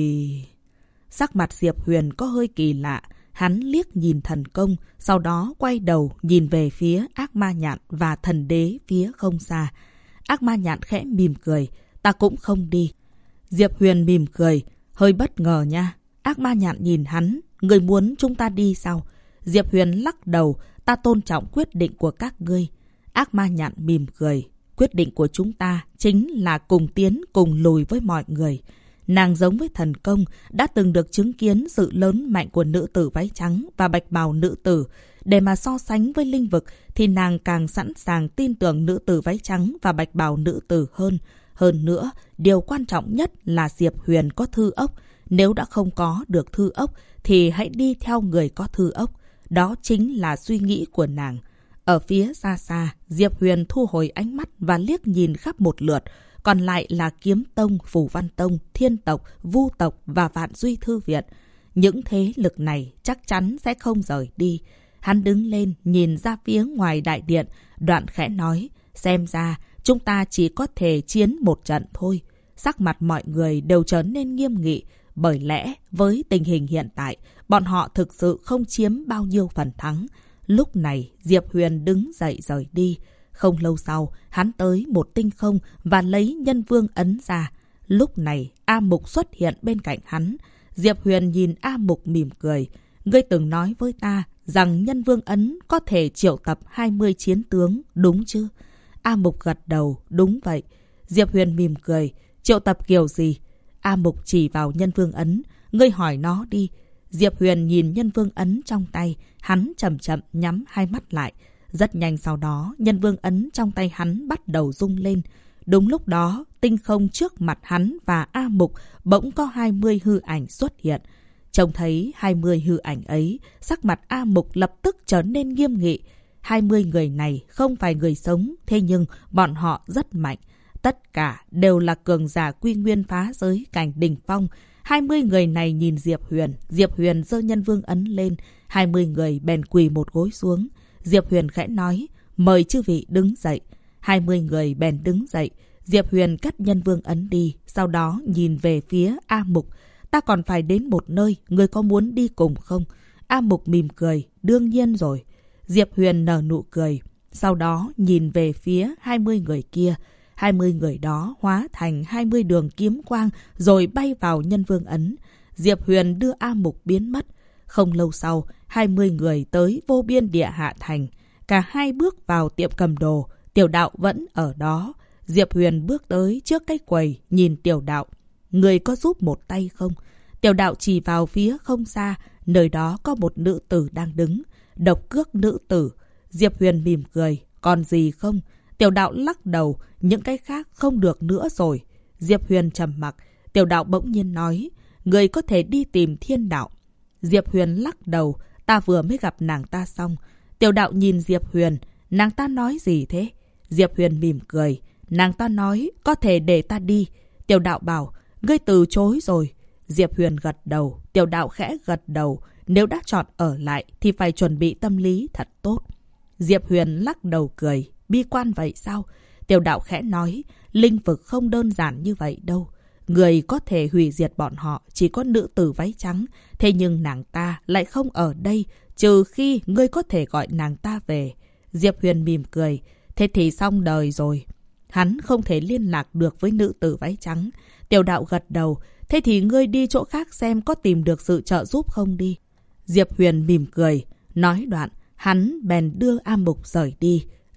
Sắc mặt Diệp Huyền có hơi kỳ lạ. Hắn liếc nhìn thần công, sau đó quay đầu nhìn về phía ác ma nhạn và thần đế phía không xa. Ác ma nhạn khẽ mỉm cười. Ta cũng không đi. Diệp Huyền mỉm cười. Hơi bất ngờ nha. Ác ma nhạn nhìn hắn. Người muốn chúng ta đi sao? Diệp Huyền lắc đầu. Ta tôn trọng quyết định của các ngươi. Ác ma nhạn mỉm cười. Quyết định của chúng ta chính là cùng tiến cùng lùi với mọi người. Nàng giống với thần công, đã từng được chứng kiến sự lớn mạnh của nữ tử váy trắng và bạch bào nữ tử. Để mà so sánh với linh vực thì nàng càng sẵn sàng tin tưởng nữ tử váy trắng và bạch bào nữ tử hơn. Hơn nữa, điều quan trọng nhất là Diệp Huyền có thư ốc. Nếu đã không có được thư ốc thì hãy đi theo người có thư ốc. Đó chính là suy nghĩ của nàng. Ở phía xa xa, Diệp Huyền thu hồi ánh mắt và liếc nhìn khắp một lượt. Còn lại là Kiếm Tông, Phù Văn Tông, Thiên Tộc, Vu Tộc và Vạn Duy Thư Viện. Những thế lực này chắc chắn sẽ không rời đi. Hắn đứng lên nhìn ra phía ngoài đại điện, đoạn khẽ nói, xem ra chúng ta chỉ có thể chiến một trận thôi. Sắc mặt mọi người đều trở nên nghiêm nghị, bởi lẽ với tình hình hiện tại, bọn họ thực sự không chiếm bao nhiêu phần thắng. Lúc này, Diệp Huyền đứng dậy rời đi. Không lâu sau, hắn tới một tinh không và lấy nhân vương ấn ra. Lúc này, A Mục xuất hiện bên cạnh hắn. Diệp Huyền nhìn A Mục mỉm cười. Ngươi từng nói với ta rằng nhân vương ấn có thể triệu tập 20 chiến tướng, đúng chứ? A Mục gật đầu, đúng vậy. Diệp Huyền mỉm cười. Triệu tập kiểu gì? A Mục chỉ vào nhân vương ấn. Ngươi hỏi nó đi. Diệp Huyền nhìn nhân vương ấn trong tay. Hắn chậm chậm nhắm hai mắt lại. Rất nhanh sau đó, nhân vương ấn trong tay hắn bắt đầu rung lên. Đúng lúc đó, tinh không trước mặt hắn và A Mục bỗng có 20 hư ảnh xuất hiện. Trông thấy 20 hư ảnh ấy, sắc mặt A Mục lập tức trở nên nghiêm nghị. 20 người này không phải người sống, thế nhưng bọn họ rất mạnh. Tất cả đều là cường giả quy nguyên phá giới cảnh đỉnh phong. 20 người này nhìn Diệp Huyền giơ nhân vương ấn lên. 20 người bèn quỳ một gối xuống. Diệp Huyền khẽ nói, mời chư vị đứng dậy. 20 người bèn đứng dậy. Diệp Huyền cất nhân vương ấn đi, sau đó nhìn về phía A Mục. Ta còn phải đến một nơi, người có muốn đi cùng không? A Mục mỉm cười, đương nhiên rồi. Diệp Huyền nở nụ cười, sau đó nhìn về phía 20 người kia. 20 người đó hóa thành 20 đường kiếm quang rồi bay vào nhân vương ấn. Diệp Huyền đưa A Mục biến mất. Không lâu sau, 20 người tới vô biên địa hạ thành. Cả hai bước vào tiệm cầm đồ, Tiểu Đạo vẫn ở đó. Diệp Huyền bước tới trước cái quầy, nhìn Tiểu Đạo. Người có giúp một tay không? Tiểu Đạo chỉ vào phía không xa, nơi đó có một nữ tử đang đứng. Độc cước nữ tử. Diệp Huyền mỉm cười, còn gì không? Tiểu Đạo lắc đầu, những cái khác không được nữa rồi. Diệp Huyền trầm mặc. Tiểu Đạo bỗng nhiên nói, người có thể đi tìm Thiên Đạo. Diệp Huyền lắc đầu, ta vừa mới gặp nàng ta xong. Tiểu Đạo nhìn Diệp Huyền, nàng ta nói gì thế? Diệp Huyền mỉm cười, nàng ta nói có thể để ta đi. Tiểu Đạo bảo, ngươi từ chối rồi. Diệp Huyền gật đầu, Tiểu Đạo khẽ gật đầu, nếu đã chọn ở lại thì phải chuẩn bị tâm lý thật tốt. Diệp Huyền lắc đầu cười, bi quan vậy sao? Tiểu Đạo khẽ nói, linh vực không đơn giản như vậy đâu. Người có thể hủy diệt bọn họ chỉ có nữ tử váy trắng. Thế nhưng nàng ta lại không ở đây, trừ khi ngươi có thể gọi nàng ta về. Diệp Huyền mỉm cười. Thế thì xong đời rồi. Hắn không thể liên lạc được với nữ tử váy trắng. Tiểu Đạo gật đầu. Thế thì ngươi đi chỗ khác xem có tìm được sự trợ giúp không đi. Diệp Huyền mỉm cười. Nói đoạn, hắn bèn đưa A Mục rời đi.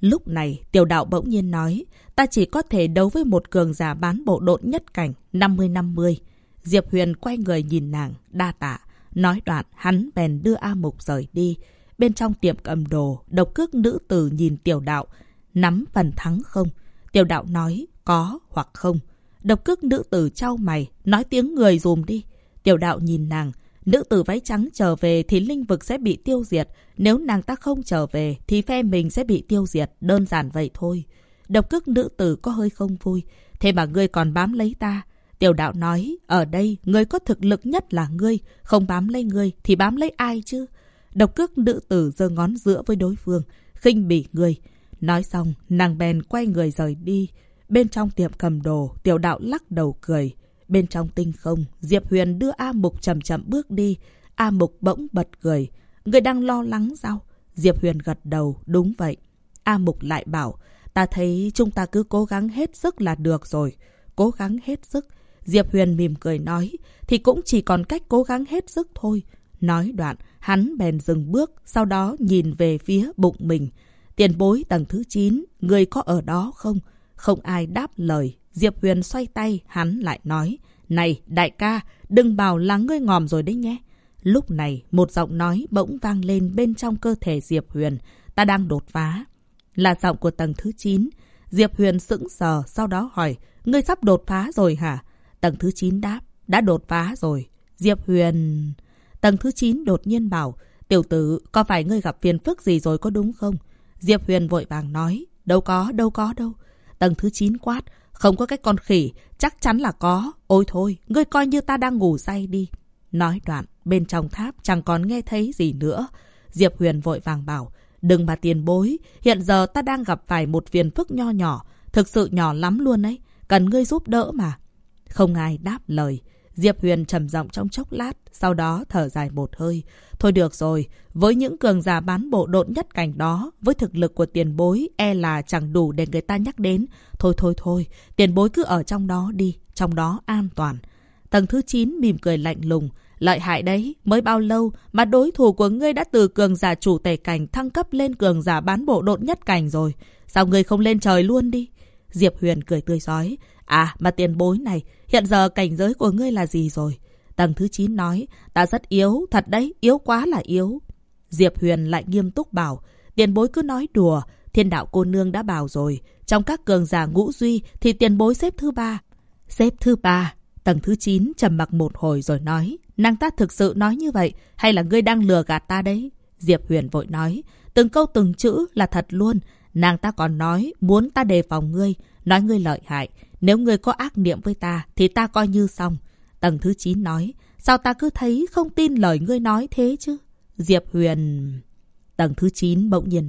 Lúc này, Tiểu Đạo bỗng nhiên nói, ta chỉ có thể đấu với một cường giả bán bộ độn nhất cảnh, 50-50. Diệp Huyền quay người nhìn nàng, đa tạ. Nói đoạn, hắn bèn đưa A Mục rời đi. Bên trong tiệm cầm đồ, độc cước nữ tử nhìn Tiểu Đạo, nắm phần thắng không? Tiểu Đạo nói, có hoặc không. Độc cước nữ tử chau mày, nói tiếng người dùm đi. Tiểu Đạo nhìn nàng, nữ tử váy trắng trở về thì linh vực sẽ bị tiêu diệt. Nếu nàng ta không trở về thì phe mình sẽ bị tiêu diệt. Đơn giản vậy thôi. Độc cước nữ tử có hơi không vui. Thế mà ngươi còn bám lấy ta. Tiểu Đạo nói, ở đây ngươi có thực lực nhất là ngươi. Không bám lấy ngươi thì bám lấy ai chứ? Độc cước nữ tử giơ ngón giữa với đối phương, khinh bỉ ngươi. Nói xong, nàng bèn quay người rời đi. Bên trong tiệm cầm đồ, Tiểu Đạo lắc đầu cười. Bên trong tinh không, Diệp Huyền đưa A Mục chậm chậm bước đi. A Mục bỗng bật cười. Người đang lo lắng sao? Diệp Huyền gật đầu, đúng vậy. A Mục lại bảo, ta thấy chúng ta cứ cố gắng hết sức là được rồi. Cố gắng hết sức. Diệp Huyền mỉm cười nói, thì cũng chỉ còn cách cố gắng hết sức thôi. Nói đoạn, hắn bèn dừng bước, sau đó nhìn về phía bụng mình. Tiền bối tầng thứ 9, người có ở đó không? Không ai đáp lời. Diệp Huyền xoay tay, hắn lại nói, này đại ca, đừng bảo là ngươi ngòm rồi đấy nhé. Lúc này, một giọng nói bỗng vang lên bên trong cơ thể Diệp Huyền, ta đang đột phá. Là giọng của tầng thứ 9. Diệp Huyền sững sờ, sau đó hỏi, ngươi sắp đột phá rồi hả? Tầng thứ 9 đáp, đã đột phá rồi. Diệp Huyền... Tầng thứ 9 đột nhiên bảo, tiểu tử, có phải ngươi gặp phiền phức gì rồi có đúng không? Diệp Huyền vội vàng nói, đâu có đâu. Tầng thứ 9 quát, không có cái con khỉ, chắc chắn là có. Ôi thôi, ngươi coi như ta đang ngủ say đi. Nói đoạn, bên trong tháp chẳng còn nghe thấy gì nữa. Diệp Huyền vội vàng bảo, đừng mà tiền bối, hiện giờ ta đang gặp phải một phiền phức nho nhỏ, thực sự nhỏ lắm luôn ấy, cần ngươi giúp đỡ mà. Không ai đáp lời. Diệp Huyền trầm giọng trong chốc lát, sau đó thở dài một hơi. Thôi được rồi, với những cường giả bán bộ độn nhất cảnh đó, với thực lực của tiền bối e là chẳng đủ để người ta nhắc đến. Thôi, tiền bối cứ ở trong đó đi, trong đó an toàn. Tầng thứ 9 mỉm cười lạnh lùng, lợi hại đấy, mới bao lâu mà đối thủ của ngươi đã từ cường giả chủ tể cảnh thăng cấp lên cường giả bán bộ độn nhất cảnh rồi. Sao ngươi không lên trời luôn đi? Diệp Huyền cười tươi rói. À, mà tiền bối này, hiện giờ cảnh giới của ngươi là gì rồi? Tầng thứ 9 nói, ta rất yếu, thật đấy, yếu quá là yếu. Diệp Huyền lại nghiêm túc bảo, tiền bối cứ nói đùa, Thiên Đạo cô nương đã bảo rồi, trong các cường giả ngũ duy thì tiền bối xếp thứ 3. Xếp thứ 3. Tầng thứ 9 trầm mặc một hồi rồi nói, nàng ta thực sự nói như vậy, hay là ngươi đang lừa gạt ta đấy? Diệp Huyền vội nói, từng câu từng chữ là thật luôn. Nàng ta còn nói muốn ta đề phòng ngươi, nói ngươi lợi hại. Nếu ngươi có ác niệm với ta thì ta coi như xong. Tầng thứ 9 nói, sao ta cứ thấy không tin lời ngươi nói thế chứ? Diệp Huyền... Tầng thứ 9 bỗng nhiên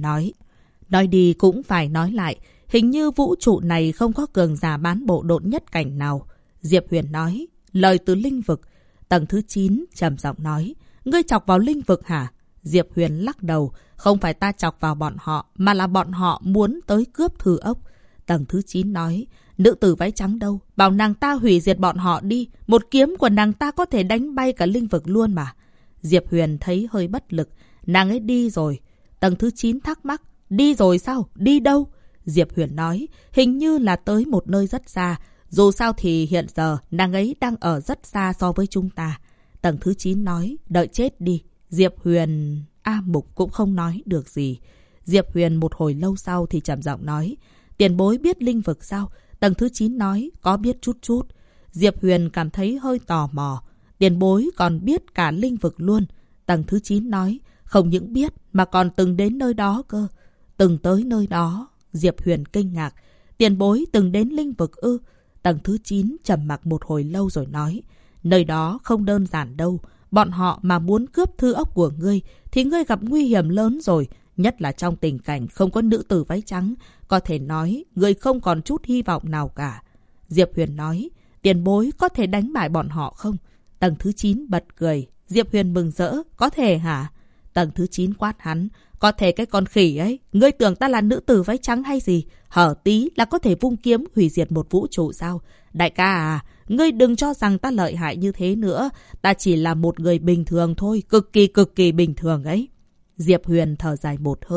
nói đi cũng phải nói lại, hình như vũ trụ này không có cường giả bán bộ độn nhất cảnh nào. Diệp Huyền nói, lời từ linh vực. Tầng thứ 9 trầm giọng nói, ngươi chọc vào linh vực hả? Diệp Huyền lắc đầu, không phải ta chọc vào bọn họ, mà là bọn họ muốn tới cướp thư ốc. Tầng thứ 9 nói, nữ tử váy trắng đâu, bảo nàng ta hủy diệt bọn họ đi, một kiếm của nàng ta có thể đánh bay cả linh vực luôn mà. Diệp Huyền thấy hơi bất lực, nàng ấy đi rồi. Tầng thứ 9 thắc mắc, đi rồi sao? Đi đâu? Diệp Huyền nói, hình như là tới một nơi rất xa, dù sao thì hiện giờ nàng ấy đang ở rất xa so với chúng ta. Tầng thứ 9 nói, đợi chết đi. Diệp Huyền... A Mục cũng không nói được gì. Diệp Huyền một hồi lâu sau thì trầm giọng nói, tiền bối biết linh vực sao? Tầng thứ 9 nói, có biết chút chút. Diệp Huyền cảm thấy hơi tò mò. Tiền bối còn biết cả linh vực luôn. Tầng thứ 9 nói, không những biết mà còn từng đến nơi đó cơ. Từng tới nơi đó. Diệp Huyền kinh ngạc. Tiền bối từng đến linh vực ư? Tầng thứ 9 trầm mặc một hồi lâu rồi nói, nơi đó không đơn giản đâu. Bọn họ mà muốn cướp thư ốc của ngươi thì ngươi gặp nguy hiểm lớn rồi. Nhất là trong tình cảnh không có nữ tử váy trắng. Có thể nói ngươi không còn chút hy vọng nào cả. Diệp Huyền nói, tiền bối có thể đánh bại bọn họ không? Tầng thứ 9 bật cười. Diệp Huyền mừng rỡ, có thể hả? Tầng thứ 9 quát hắn, có thể cái con khỉ ấy. Ngươi tưởng ta là nữ tử váy trắng hay gì? Hở tí là có thể vung kiếm hủy diệt một vũ trụ sao? Đại ca à, ngươi đừng cho rằng ta lợi hại như thế nữa. Ta chỉ là một người bình thường thôi, cực kỳ bình thường ấy. Diệp Huyền thở dài một hơi.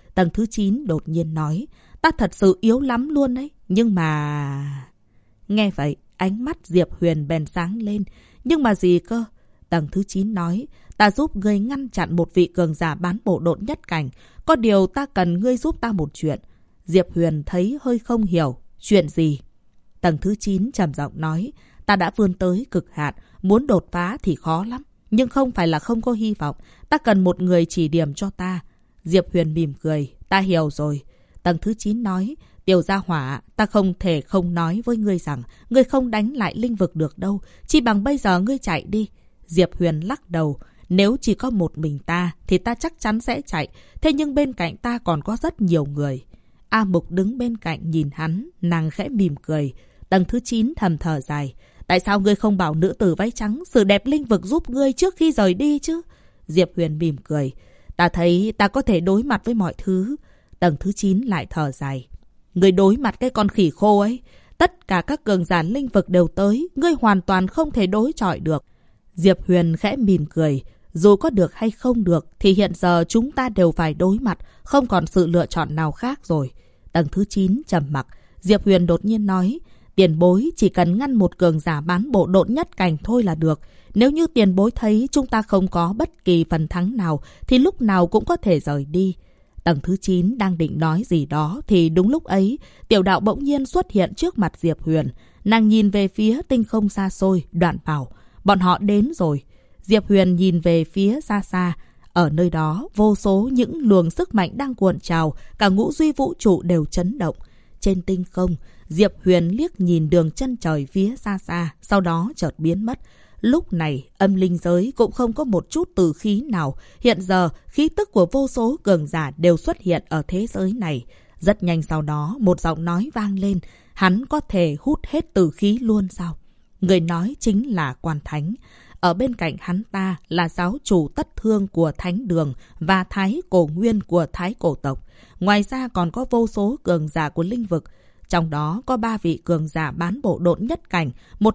Tầng thứ 9 đột nhiên nói, ta thật sự yếu lắm luôn đấy. Nhưng mà... Nghe vậy, ánh mắt Diệp Huyền bèn sáng lên. Nhưng mà gì cơ? Tầng thứ 9 nói, ta giúp ngươi ngăn chặn một vị cường giả bán bộ độn nhất cảnh. Có điều ta cần ngươi giúp ta một chuyện. Diệp Huyền thấy hơi không hiểu. Chuyện gì? Tầng thứ 9 trầm giọng nói, ta đã vươn tới cực hạn, muốn đột phá thì khó lắm. Nhưng không phải là không có hy vọng, ta cần một người chỉ điểm cho ta. Diệp Huyền mỉm cười, ta hiểu rồi. Tầng thứ 9 nói, Tiểu Gia Hỏa, ta không thể không nói với ngươi rằng, ngươi không đánh lại linh vực được đâu, chỉ bằng bây giờ ngươi chạy đi. Diệp Huyền lắc đầu, nếu chỉ có một mình ta, thì ta chắc chắn sẽ chạy, thế nhưng bên cạnh ta còn có rất nhiều người. A Mục đứng bên cạnh nhìn hắn, nàng khẽ mỉm cười. Tầng thứ 9 thầm thở dài, tại sao ngươi không bảo nữ tử váy trắng sự đẹp linh vực giúp ngươi trước khi rời đi chứ? Diệp Huyền mỉm cười, ta thấy ta có thể đối mặt với mọi thứ. Tầng thứ 9 lại thở dài, ngươi đối mặt cái con khỉ khô ấy, tất cả các cường giả linh vực đều tới, ngươi hoàn toàn không thể đối chọi được. Diệp Huyền khẽ mỉm cười, dù có được hay không được thì hiện giờ chúng ta đều phải đối mặt, không còn sự lựa chọn nào khác rồi. Tầng thứ 9 trầm mặc, Diệp Huyền đột nhiên nói, tiền bối chỉ cần ngăn một cường giả bán bộ độn nhất cảnh thôi là được. Nếu như tiền bối thấy chúng ta không có bất kỳ phần thắng nào thì lúc nào cũng có thể rời đi. Tầng thứ 9 đang định nói gì đó thì đúng lúc ấy, Tiểu Đạo bỗng nhiên xuất hiện trước mặt Diệp Huyền. Nàng nhìn về phía tinh không xa xôi, đoạn bảo, bọn họ đến rồi. Diệp Huyền nhìn về phía xa xa. Ở nơi đó, vô số những luồng sức mạnh đang cuộn trào, cả ngũ duy vũ trụ đều chấn động. Trên tinh không, Diệp Huyền liếc nhìn đường chân trời phía xa xa, sau đó chợt biến mất. Lúc này, âm linh giới cũng không có một chút từ khí nào. Hiện giờ, khí tức của vô số cường giả đều xuất hiện ở thế giới này. Rất nhanh sau đó, một giọng nói vang lên. Hắn có thể hút hết từ khí luôn sao? Người nói chính là Quan Thánh. Ở bên cạnh hắn ta là giáo chủ Tất Thương của Thánh Đường và Thái Cổ Nguyên của Thái Cổ Tộc. Ngoài ra còn có vô số cường giả của linh vực. Trong đó có 3 vị cường giả bán bộ độn nhất cảnh,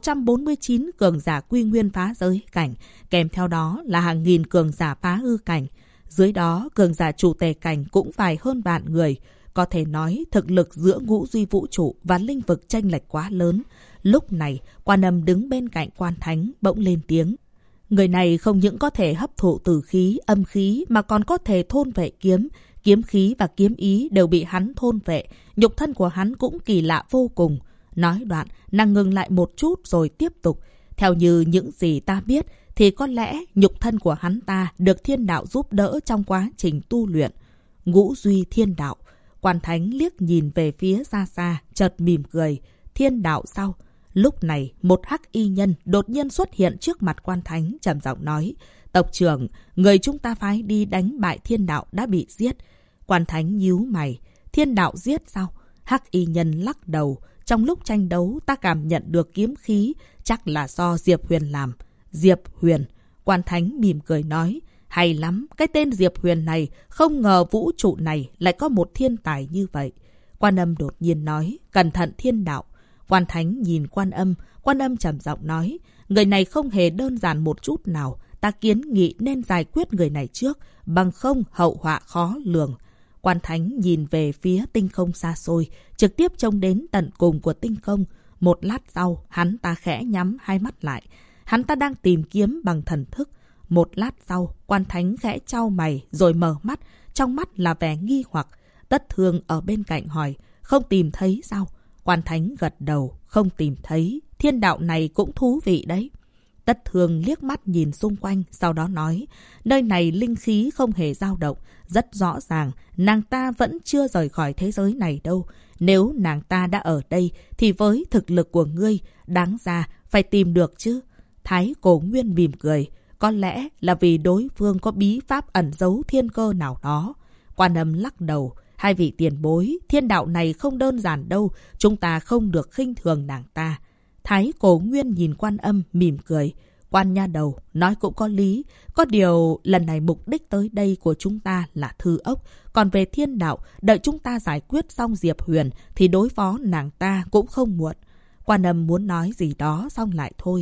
149 cường giả quy nguyên phá giới cảnh, kèm theo đó là hàng nghìn cường giả phá hư cảnh. Dưới đó, cường giả chủ tề cảnh cũng phải hơn vạn người. Có thể nói thực lực giữa ngũ duy vũ trụ và linh vực chênh lệch quá lớn. Lúc này, Quan Âm đứng bên cạnh Quan Thánh bỗng lên tiếng. Người này không những có thể hấp thụ tử khí, âm khí mà còn có thể thôn vệ kiếm. Kiếm khí và kiếm ý đều bị hắn thôn vệ. Nhục thân của hắn cũng kỳ lạ vô cùng. Nói đoạn, nàng ngừng lại một chút rồi tiếp tục. Theo như những gì ta biết, thì có lẽ nhục thân của hắn ta được thiên đạo giúp đỡ trong quá trình tu luyện. Ngũ duy thiên đạo. Quan Thánh liếc nhìn về phía xa xa, chợt mỉm cười. Thiên đạo sao? Lúc này, một hắc y nhân đột nhiên xuất hiện trước mặt Quan Thánh, trầm giọng nói. Tộc trưởng, người chúng ta phái đi đánh bại thiên đạo đã bị giết. Quan Thánh nhíu mày. Thiên đạo giết sao? Hắc y nhân lắc đầu. Trong lúc tranh đấu, ta cảm nhận được kiếm khí. Chắc là do Diệp Huyền làm. Diệp Huyền. Quan Thánh mỉm cười nói. Hay lắm, cái tên Diệp Huyền này, không ngờ vũ trụ này lại có một thiên tài như vậy. Quan Âm đột nhiên nói. Cẩn thận thiên đạo. Quan Thánh nhìn Quan Âm trầm giọng nói. Người này không hề đơn giản một chút nào. Ta kiến nghị nên giải quyết người này trước, bằng không hậu họa khó lường. Quan Thánh nhìn về phía tinh không xa xôi, trực tiếp trông đến tận cùng của tinh không. Một lát sau, hắn ta khẽ nhắm hai mắt lại. Hắn ta đang tìm kiếm bằng thần thức. Một lát sau, Quan Thánh khẽ chau mày rồi mở mắt, trong mắt là vẻ nghi hoặc. Tất Thương ở bên cạnh hỏi, không tìm thấy sao? Quan Thánh gật đầu, không tìm thấy. Thiên đạo này cũng thú vị đấy. Tất Thương liếc mắt nhìn xung quanh, sau đó nói, nơi này linh khí không hề dao động. Rất rõ ràng, nàng ta vẫn chưa rời khỏi thế giới này đâu. Nếu nàng ta đã ở đây, thì với thực lực của ngươi, đáng ra phải tìm được chứ. Thái Cổ Nguyên mỉm cười, có lẽ là vì đối phương có bí pháp ẩn giấu thiên cơ nào đó. Quan Âm lắc đầu, hai vị tiền bối, thiên đạo này không đơn giản đâu, chúng ta không được khinh thường nàng ta. Thái Cổ Nguyên nhìn Quan Âm mỉm cười. Quan nha đầu, nói cũng có lý. Có điều, lần này mục đích tới đây của chúng ta là thư ốc. Còn về thiên đạo, đợi chúng ta giải quyết xong Diệp Huyền thì đối phó nàng ta cũng không muộn. Quan Âm muốn nói gì đó xong lại thôi.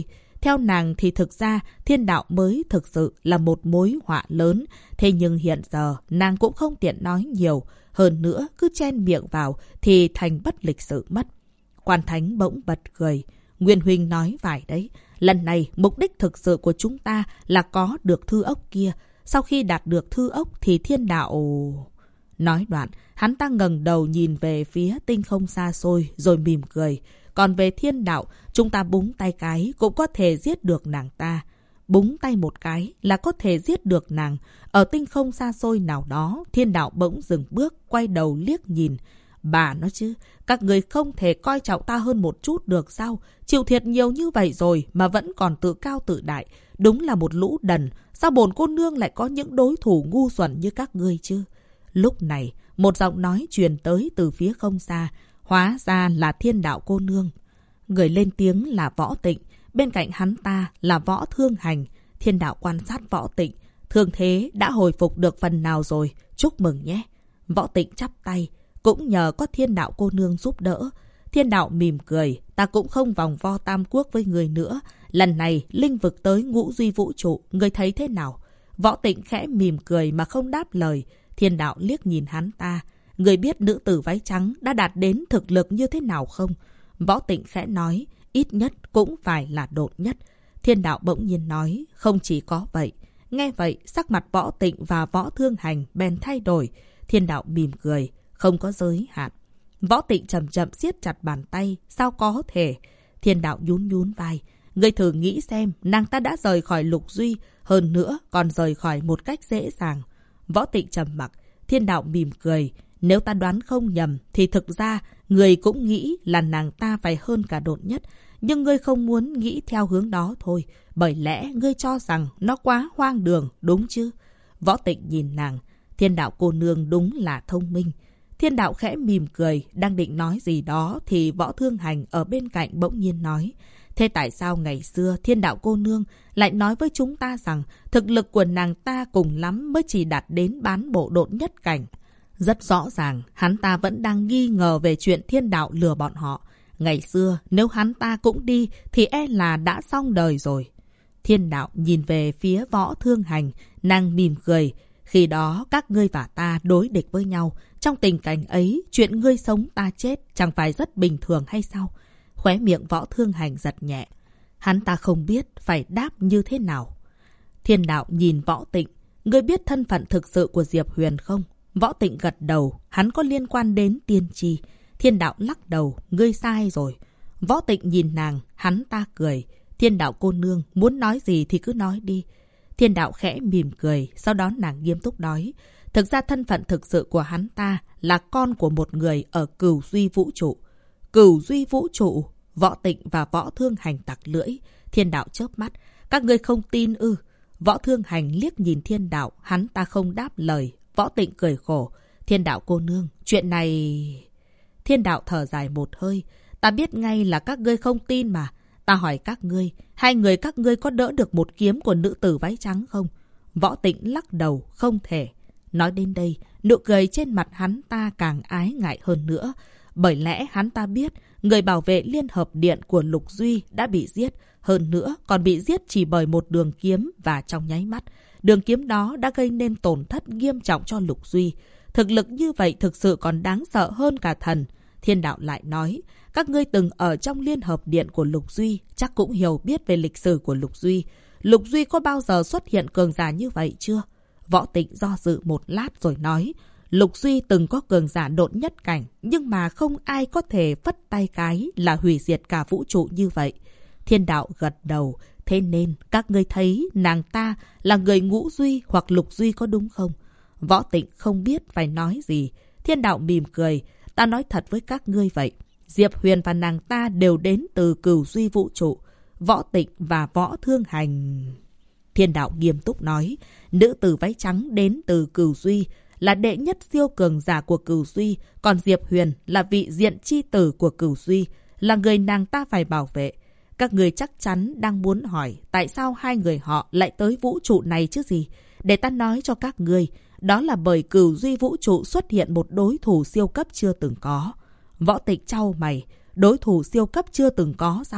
Theo nàng thì thực ra thiên đạo mới thực sự là một mối họa lớn. Thế nhưng hiện giờ nàng cũng không tiện nói nhiều. Hơn nữa cứ chen miệng vào thì thành bất lịch sự mất. Quan Thánh bỗng bật cười. Nguyên huynh nói phải đấy. Lần này mục đích thực sự của chúng ta là có được thư ốc kia. Sau khi đạt được thư ốc thì thiên đạo... Nói đoạn, hắn ta ngẩng đầu nhìn về phía tinh không xa xôi rồi mỉm cười. Còn về thiên đạo, chúng ta búng tay cái cũng có thể giết được nàng ta. Búng tay một cái là có thể giết được nàng. Ở tinh không xa xôi nào đó, thiên đạo bỗng dừng bước, quay đầu liếc nhìn. Bà nói chứ, các người không thể coi trọng ta hơn một chút được sao? Chịu thiệt nhiều như vậy rồi mà vẫn còn tự cao tự đại. Đúng là một lũ đần. Sao bổn cô nương lại có những đối thủ ngu xuẩn như các ngươi chứ? Lúc này, một giọng nói truyền tới từ phía không xa. Hóa ra là thiên đạo cô nương. Người lên tiếng là Võ Tịnh. Bên cạnh hắn ta là Võ Thương Hành. Thiên đạo quan sát Võ Tịnh. Thương thế đã hồi phục được phần nào rồi. Chúc mừng nhé. Võ Tịnh chắp tay. Cũng nhờ có thiên đạo cô nương giúp đỡ. Thiên đạo mỉm cười. Ta cũng không vòng vo tam quốc với người nữa. Lần này linh vực tới ngũ duy vũ trụ. Người thấy thế nào? Võ Tịnh khẽ mỉm cười mà không đáp lời. Thiên đạo liếc nhìn hắn ta. Người biết nữ tử váy trắng đã đạt đến thực lực như thế nào không? Võ Tịnh khẽ nói. Ít nhất cũng phải là độn nhất. Thiên đạo bỗng nhiên nói. Không chỉ có vậy. Nghe vậy sắc mặt Võ Tịnh và Võ Thương Hành bèn thay đổi. Thiên đạo mỉm cười. Không có giới hạn. Võ Tịnh chậm chậm siết chặt bàn tay. Sao có thể? Thiên đạo nhún nhún vai. Người thử nghĩ xem. Nàng ta đã rời khỏi Lục Duy. Hơn nữa còn rời khỏi một cách dễ dàng. Võ Tịnh trầm mặc. Thiên đạo mỉm cười. Nếu ta đoán không nhầm thì thực ra người cũng nghĩ là nàng ta phải hơn cả độn nhất. Nhưng ngươi không muốn nghĩ theo hướng đó thôi. Bởi lẽ ngươi cho rằng nó quá hoang đường, đúng chứ? Võ Tịnh nhìn nàng. Thiên đạo cô nương đúng là thông minh. Thiên đạo khẽ mỉm cười. Đang định nói gì đó thì Võ Thương Hành ở bên cạnh bỗng nhiên nói. Thế tại sao ngày xưa thiên đạo cô nương lại nói với chúng ta rằng thực lực của nàng ta cùng lắm mới chỉ đạt đến bán bộ độn nhất cảnh? Rất rõ ràng, hắn ta vẫn đang nghi ngờ về chuyện thiên đạo lừa bọn họ. Ngày xưa, nếu hắn ta cũng đi thì e là đã xong đời rồi. Thiên đạo nhìn về phía Võ Thương Hành, nàng mỉm cười. Khi đó, các ngươi và ta đối địch với nhau. Trong tình cảnh ấy, chuyện ngươi sống ta chết chẳng phải rất bình thường hay sao? Khóe miệng Võ Thương Hành giật nhẹ. Hắn ta không biết phải đáp như thế nào. Thiên đạo nhìn Võ Tịnh. Ngươi biết thân phận thực sự của Diệp Huyền không? Võ Tịnh gật đầu. Hắn có liên quan đến tiên tri. Thiên đạo lắc đầu. Ngươi sai rồi. Võ Tịnh nhìn nàng. Hắn ta cười. Thiên đạo cô nương muốn nói gì thì cứ nói đi. Thiên đạo khẽ mỉm cười. Sau đó nàng nghiêm túc nói. Thực ra thân phận thực sự của hắn ta là con của một người ở Cửu Duy Vũ Trụ. Cửu Duy Vũ Trụ. Võ Tịnh và Võ Thương Hành tặc lưỡi. Thiên đạo chớp mắt. Các ngươi không tin ư? Võ Thương Hành liếc nhìn thiên đạo. Hắn ta không đáp lời. Võ Tịnh cười khổ. Thiên đạo cô nương, chuyện này... Thiên đạo thở dài một hơi. Ta biết ngay là các ngươi không tin mà. Ta hỏi các ngươi, hai người các ngươi có đỡ được một kiếm của nữ tử váy trắng không? Võ Tịnh lắc đầu, không thể. Nói đến đây, nụ cười trên mặt hắn ta càng ái ngại hơn nữa. Bởi lẽ hắn ta biết người bảo vệ Liên Hợp Điện của Lục Duy đã bị giết. Hơn nữa còn bị giết chỉ bởi một đường kiếm và trong nháy mắt. Đường kiếm đó đã gây nên tổn thất nghiêm trọng cho Lục Duy. Thực lực như vậy thực sự còn đáng sợ hơn cả thần. Thiên đạo lại nói, các ngươi từng ở trong Liên Hợp Điện của Lục Duy, chắc cũng hiểu biết về lịch sử của Lục Duy. Lục Duy có bao giờ xuất hiện cường giả như vậy chưa? Võ Tịnh do dự một lát rồi nói, Lục Duy từng có cường giả độn nhất cảnh, nhưng mà không ai có thể phất tay cái là hủy diệt cả vũ trụ như vậy. Thiên đạo gật đầu, thế nên các ngươi thấy nàng ta là người Ngũ Duy hoặc Lục Duy có đúng không? Võ Tịnh không biết phải nói gì. Thiên đạo mỉm cười, ta nói thật với các ngươi vậy. Diệp Huyền và nàng ta đều đến từ Cửu Duy Vũ Trụ. Võ Tịnh và Võ Thương Hành... Thiên đạo nghiêm túc nói, nữ tử váy trắng đến từ Cửu Duy, là đệ nhất siêu cường giả của Cửu Duy, còn Diệp Huyền là vị diện chi tử của Cửu Duy, là người nàng ta phải bảo vệ. Các người chắc chắn đang muốn hỏi tại sao hai người họ lại tới vũ trụ này chứ gì? Để ta nói cho các ngươi, đó là bởi Cửu Duy Vũ Trụ xuất hiện một đối thủ siêu cấp chưa từng có. Võ Tịnh chau mày, đối thủ siêu cấp chưa từng có sao?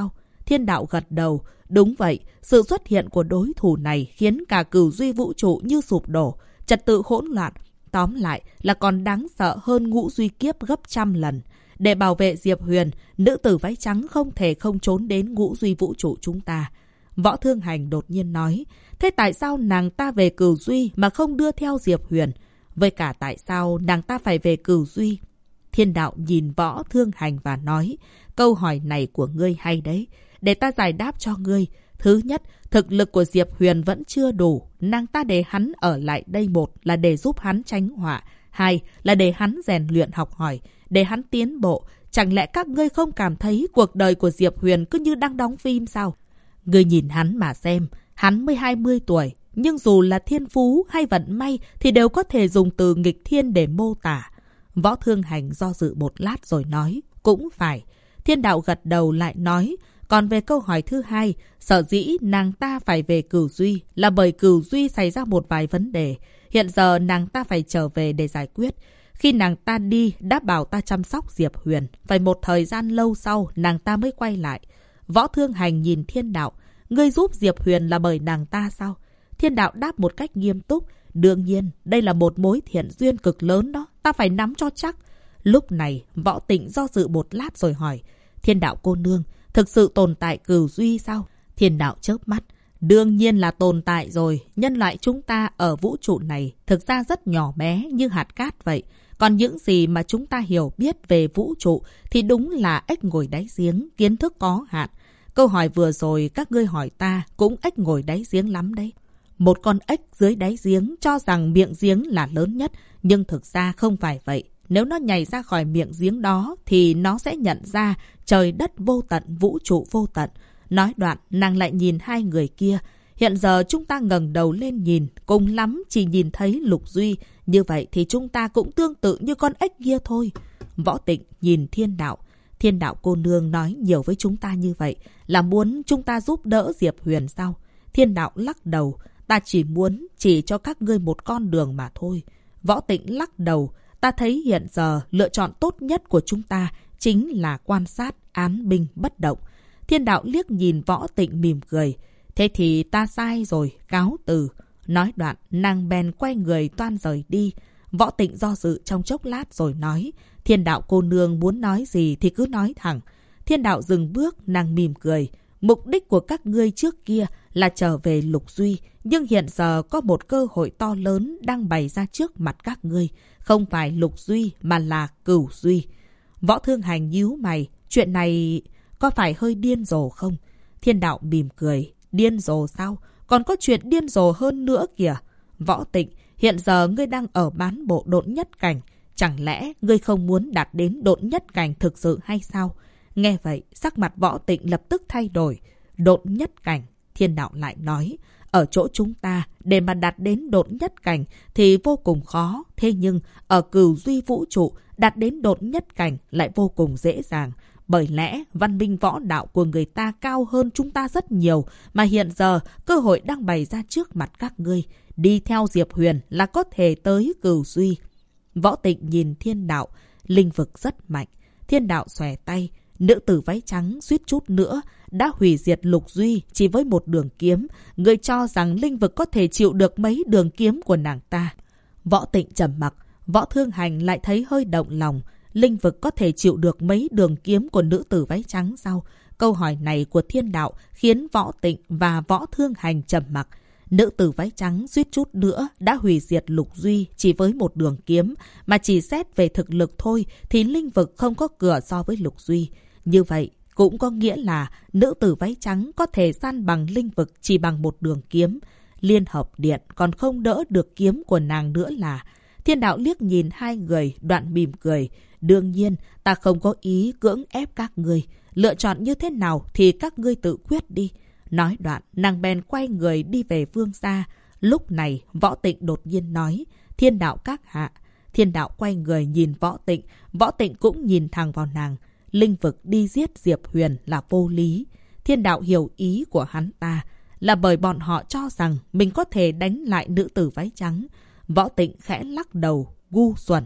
Thiên đạo gật đầu. Đúng vậy, sự xuất hiện của đối thủ này khiến cả cửu duy vũ trụ như sụp đổ, trật tự hỗn loạn. Tóm lại là còn đáng sợ hơn ngũ duy kiếp gấp trăm lần. Để bảo vệ Diệp Huyền, nữ tử váy trắng không thể không trốn đến ngũ duy vũ trụ chúng ta. Võ Thương Hành đột nhiên nói, thế tại sao nàng ta về cửu duy mà không đưa theo Diệp Huyền? Với cả tại sao nàng ta phải về cửu duy? Thiên đạo nhìn Võ Thương Hành và nói, câu hỏi này của ngươi hay đấy. Để ta giải đáp cho ngươi. Thứ nhất, thực lực của Diệp Huyền vẫn chưa đủ. Nàng ta để hắn ở lại đây, một là để giúp hắn tránh họa, hai là để hắn rèn luyện học hỏi, để hắn tiến bộ. Chẳng lẽ các ngươi không cảm thấy cuộc đời của Diệp Huyền cứ như đang đóng phim sao? Ngươi nhìn hắn mà xem, hắn mới 20 tuổi, nhưng dù là thiên phú hay vận may thì đều có thể dùng từ nghịch thiên để mô tả. Võ Thương Hành do dự một lát rồi nói, cũng phải. Thiên đạo gật đầu lại nói, còn về câu hỏi thứ hai, sở dĩ nàng ta phải về cửu duy là bởi cửu duy xảy ra một vài vấn đề. Hiện giờ nàng ta phải trở về để giải quyết. Khi nàng ta đi, đã bảo ta chăm sóc Diệp Huyền. Phải một thời gian lâu sau, nàng ta mới quay lại. Võ Thương Hành nhìn Thiên đạo, ngươi giúp Diệp Huyền là bởi nàng ta sao? Thiên đạo đáp một cách nghiêm túc, đương nhiên, đây là một mối thiện duyên cực lớn đó, ta phải nắm cho chắc. Lúc này, Võ Tịnh do dự một lát rồi hỏi, Thiên đạo cô nương, thực sự tồn tại cửu duy sao? Thiên đạo chớp mắt, đương nhiên là tồn tại rồi. Nhân loại chúng ta ở vũ trụ này thực ra rất nhỏ bé như hạt cát vậy. Còn những gì mà chúng ta hiểu biết về vũ trụ thì đúng là ếch ngồi đáy giếng, kiến thức có hạn. Câu hỏi vừa rồi các ngươi hỏi ta cũng ếch ngồi đáy giếng lắm đấy. Một con ếch dưới đáy giếng cho rằng miệng giếng là lớn nhất, nhưng thực ra không phải vậy. Nếu nó nhảy ra khỏi miệng giếng đó thì nó sẽ nhận ra trời đất vô tận, vũ trụ vô tận. Nói đoạn, nàng lại nhìn hai người kia. Hiện giờ chúng ta ngẩng đầu lên nhìn, cùng lắm chỉ nhìn thấy Lục Duy. Như vậy thì chúng ta cũng tương tự như con ếch kia thôi. Võ Tịnh nhìn Thiên đạo. Thiên đạo cô nương nói nhiều với chúng ta như vậy là muốn chúng ta giúp đỡ Diệp Huyền sao? Thiên đạo lắc đầu. Ta chỉ muốn chỉ cho các ngươi một con đường mà thôi. Võ Tịnh lắc đầu. Ta thấy hiện giờ lựa chọn tốt nhất của chúng ta chính là quan sát, án binh, bất động. Thiên đạo liếc nhìn Võ Tịnh mỉm cười. Thế thì ta sai rồi, cáo từ. Nói đoạn, nàng bèn quay người toan rời đi. Võ Tịnh do dự trong chốc lát rồi nói, Thiên đạo cô nương muốn nói gì thì cứ nói thẳng. Thiên đạo dừng bước, nàng mỉm cười. Mục đích của các ngươi trước kia là trở về Lục Duy, nhưng hiện giờ có một cơ hội to lớn đang bày ra trước mặt các ngươi. Không phải Lục Duy mà là Cửu Duy. Võ Thương Hành nhíu mày, chuyện này có phải hơi điên rồ không? Thiên đạo mỉm cười, điên rồ sao? Còn có chuyện điên rồ hơn nữa kìa. Võ Tịnh, hiện giờ ngươi đang ở bán bộ độn nhất cảnh. Chẳng lẽ ngươi không muốn đạt đến độn nhất cảnh thực sự hay sao? Nghe vậy, sắc mặt Võ Tịnh lập tức thay đổi. Độn nhất cảnh, Thiên đạo lại nói, ở chỗ chúng ta, để mà đạt đến độn nhất cảnh thì vô cùng khó. Thế nhưng, ở Cửu Duy vũ trụ, đạt đến độn nhất cảnh lại vô cùng dễ dàng. Bởi lẽ, văn minh võ đạo của người ta cao hơn chúng ta rất nhiều, mà hiện giờ, cơ hội đang bày ra trước mặt các ngươi. Đi theo Diệp Huyền là có thể tới Cửu Duy. Võ Tịnh nhìn Thiên đạo, linh vực rất mạnh. Thiên đạo xòe tay, nữ tử váy trắng suýt chút nữa đã hủy diệt Lục Duy chỉ với một đường kiếm. Người cho rằng linh vực có thể chịu được mấy đường kiếm của nàng ta. Võ Tịnh trầm mặc, Võ Thương Hành lại thấy hơi động lòng. Linh vực có thể chịu được mấy đường kiếm của nữ tử váy trắng sao? Câu hỏi này của Thiên đạo khiến Võ Tịnh và Võ Thương Hành trầm mặc. Nữ tử váy trắng suýt chút nữa đã hủy diệt Lục Duy chỉ với một đường kiếm, mà chỉ xét về thực lực thôi thì linh vực không có cửa so với Lục Duy. Như vậy cũng có nghĩa là nữ tử váy trắng có thể san bằng linh vực chỉ bằng một đường kiếm. Liên hợp điện còn không đỡ được kiếm của nàng nữa là. Thiên đạo liếc nhìn hai người, đoạn mỉm cười. Đương nhiên, ta không có ý cưỡng ép các ngươi. Lựa chọn như thế nào thì các ngươi tự quyết đi. Nói đoạn, nàng bèn quay người đi về vương gia. Lúc này, Võ Tịnh đột nhiên nói, Thiên đạo các hạ. Thiên đạo quay người nhìn Võ Tịnh. Võ Tịnh cũng nhìn thẳng vào nàng. Linh vực đi giết Diệp Huyền là vô lý. Thiên đạo hiểu ý của hắn ta là bởi bọn họ cho rằng mình có thể đánh lại nữ tử váy trắng. Võ Tịnh khẽ lắc đầu, ngu xuẩn.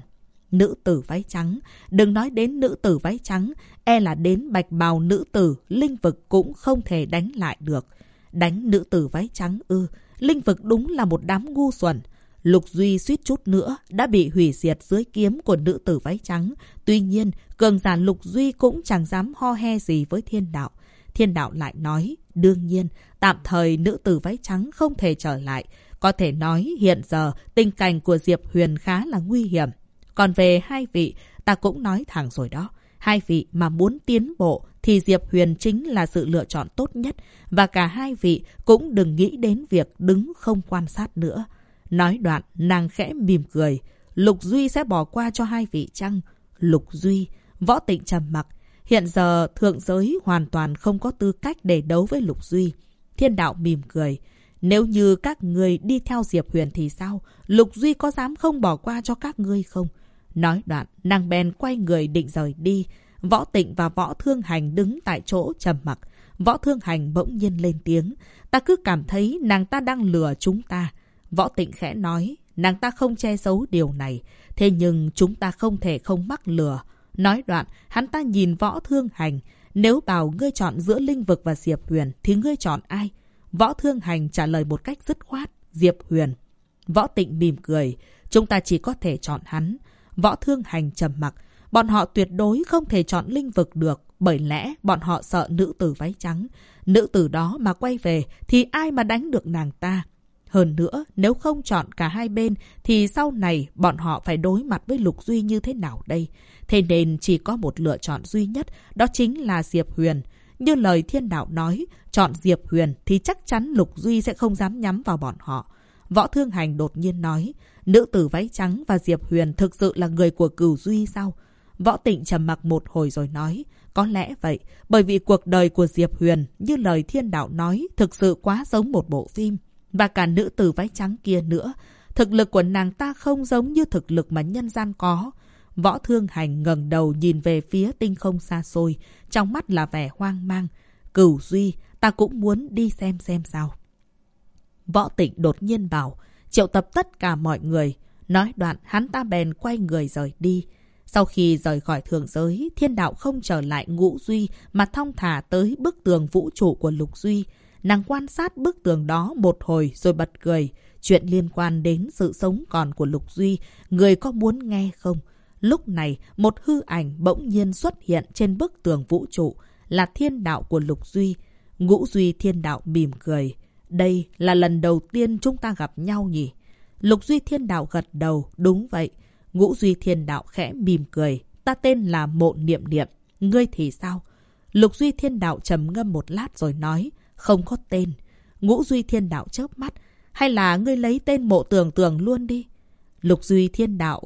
Nữ tử váy trắng, đừng nói đến nữ tử váy trắng, e là đến bạch bào nữ tử, linh vực cũng không thể đánh lại được. Đánh nữ tử váy trắng ư? Linh vực đúng là một đám ngu xuẩn. Lục Duy suýt chút nữa đã bị hủy diệt dưới kiếm của nữ tử váy trắng. Tuy nhiên, cường giả Lục Duy cũng chẳng dám ho he gì với Thiên Đạo. Thiên Đạo lại nói, đương nhiên, tạm thời nữ tử váy trắng không thể trở lại. Có thể nói hiện giờ tình cảnh của Diệp Huyền khá là nguy hiểm. Còn về hai vị, ta cũng nói thẳng rồi đó. Hai vị mà muốn tiến bộ thì Diệp Huyền chính là sự lựa chọn tốt nhất. Và cả hai vị cũng đừng nghĩ đến việc đứng không quan sát nữa. Nói đoạn, nàng khẽ mỉm cười. Lục Duy sẽ bỏ qua cho hai vị chăng? Lục Duy, Võ Tịnh trầm mặc. Hiện giờ thượng giới hoàn toàn không có tư cách để đấu với Lục Duy. Thiên Đạo mỉm cười. Nếu như các người đi theo Diệp Huyền thì sao? Lục Duy có dám không bỏ qua cho các ngươi không? Nói đoạn, nàng bèn quay người định rời đi. Võ Tịnh và Võ Thương Hành đứng tại chỗ trầm mặc. Võ Thương Hành bỗng nhiên lên tiếng. Ta cứ cảm thấy nàng ta đang lừa chúng ta. Võ Tịnh khẽ nói, nàng ta không che giấu điều này. Thế nhưng chúng ta không thể không mắc lừa. Nói đoạn, hắn ta nhìn Võ Thương Hành. Nếu bảo ngươi chọn giữa Linh Vực và Diệp Huyền thì ngươi chọn ai? Võ Thương Hành trả lời một cách dứt khoát, Diệp Huyền. Võ Tịnh mỉm cười, chúng ta chỉ có thể chọn hắn. Võ Thương Hành trầm mặc, bọn họ tuyệt đối không thể chọn Linh Vực được, bởi lẽ bọn họ sợ nữ tử váy trắng. Nữ tử đó mà quay về thì ai mà đánh được nàng ta? Hơn nữa, nếu không chọn cả hai bên thì sau này bọn họ phải đối mặt với Lục Duy như thế nào đây? Thế nên chỉ có một lựa chọn duy nhất, đó chính là Diệp Huyền. Như lời Thiên Đạo nói, chọn Diệp Huyền thì chắc chắn Lục Duy sẽ không dám nhắm vào bọn họ. Võ Thương Hành đột nhiên nói, nữ tử váy trắng và Diệp Huyền thực sự là người của Cửu Duy sao? Võ Tịnh trầm mặc một hồi rồi nói, có lẽ vậy, bởi vì cuộc đời của Diệp Huyền, như lời Thiên Đạo nói, thực sự quá giống một bộ phim. Và cả nữ tử váy trắng kia nữa, thực lực của nàng ta không giống như thực lực mà nhân gian có. Võ Thương Hành ngẩng đầu nhìn về phía tinh không xa xôi, trong mắt là vẻ hoang mang. Cửu Duy, ta cũng muốn đi xem sao. Võ Tịnh đột nhiên bảo, triệu tập tất cả mọi người. Nói đoạn, hắn ta bèn quay người rời đi. Sau khi rời khỏi thượng giới, Thiên Đạo không trở lại Ngũ Duy mà thong thả tới bức tường vũ trụ của Lục Duy. Nàng quan sát bức tường đó một hồi rồi bật cười. Chuyện liên quan đến sự sống còn của Lục Duy, người có muốn nghe không? Lúc này, một hư ảnh bỗng nhiên xuất hiện trên bức tường vũ trụ, là Thiên Đạo của Lục Duy. Ngũ Duy Thiên Đạo mỉm cười. Đây là lần đầu tiên chúng ta gặp nhau nhỉ? Lục Duy Thiên Đạo gật đầu, đúng vậy. Ngũ Duy Thiên Đạo khẽ mỉm cười. Ta tên là Mộ Niệm Niệm, ngươi thì sao? Lục Duy Thiên Đạo trầm ngâm một lát rồi nói, không có tên. Ngũ Duy Thiên Đạo chớp mắt, hay là ngươi lấy tên Mộ Tường Tường luôn đi? Lục Duy Thiên Đạo...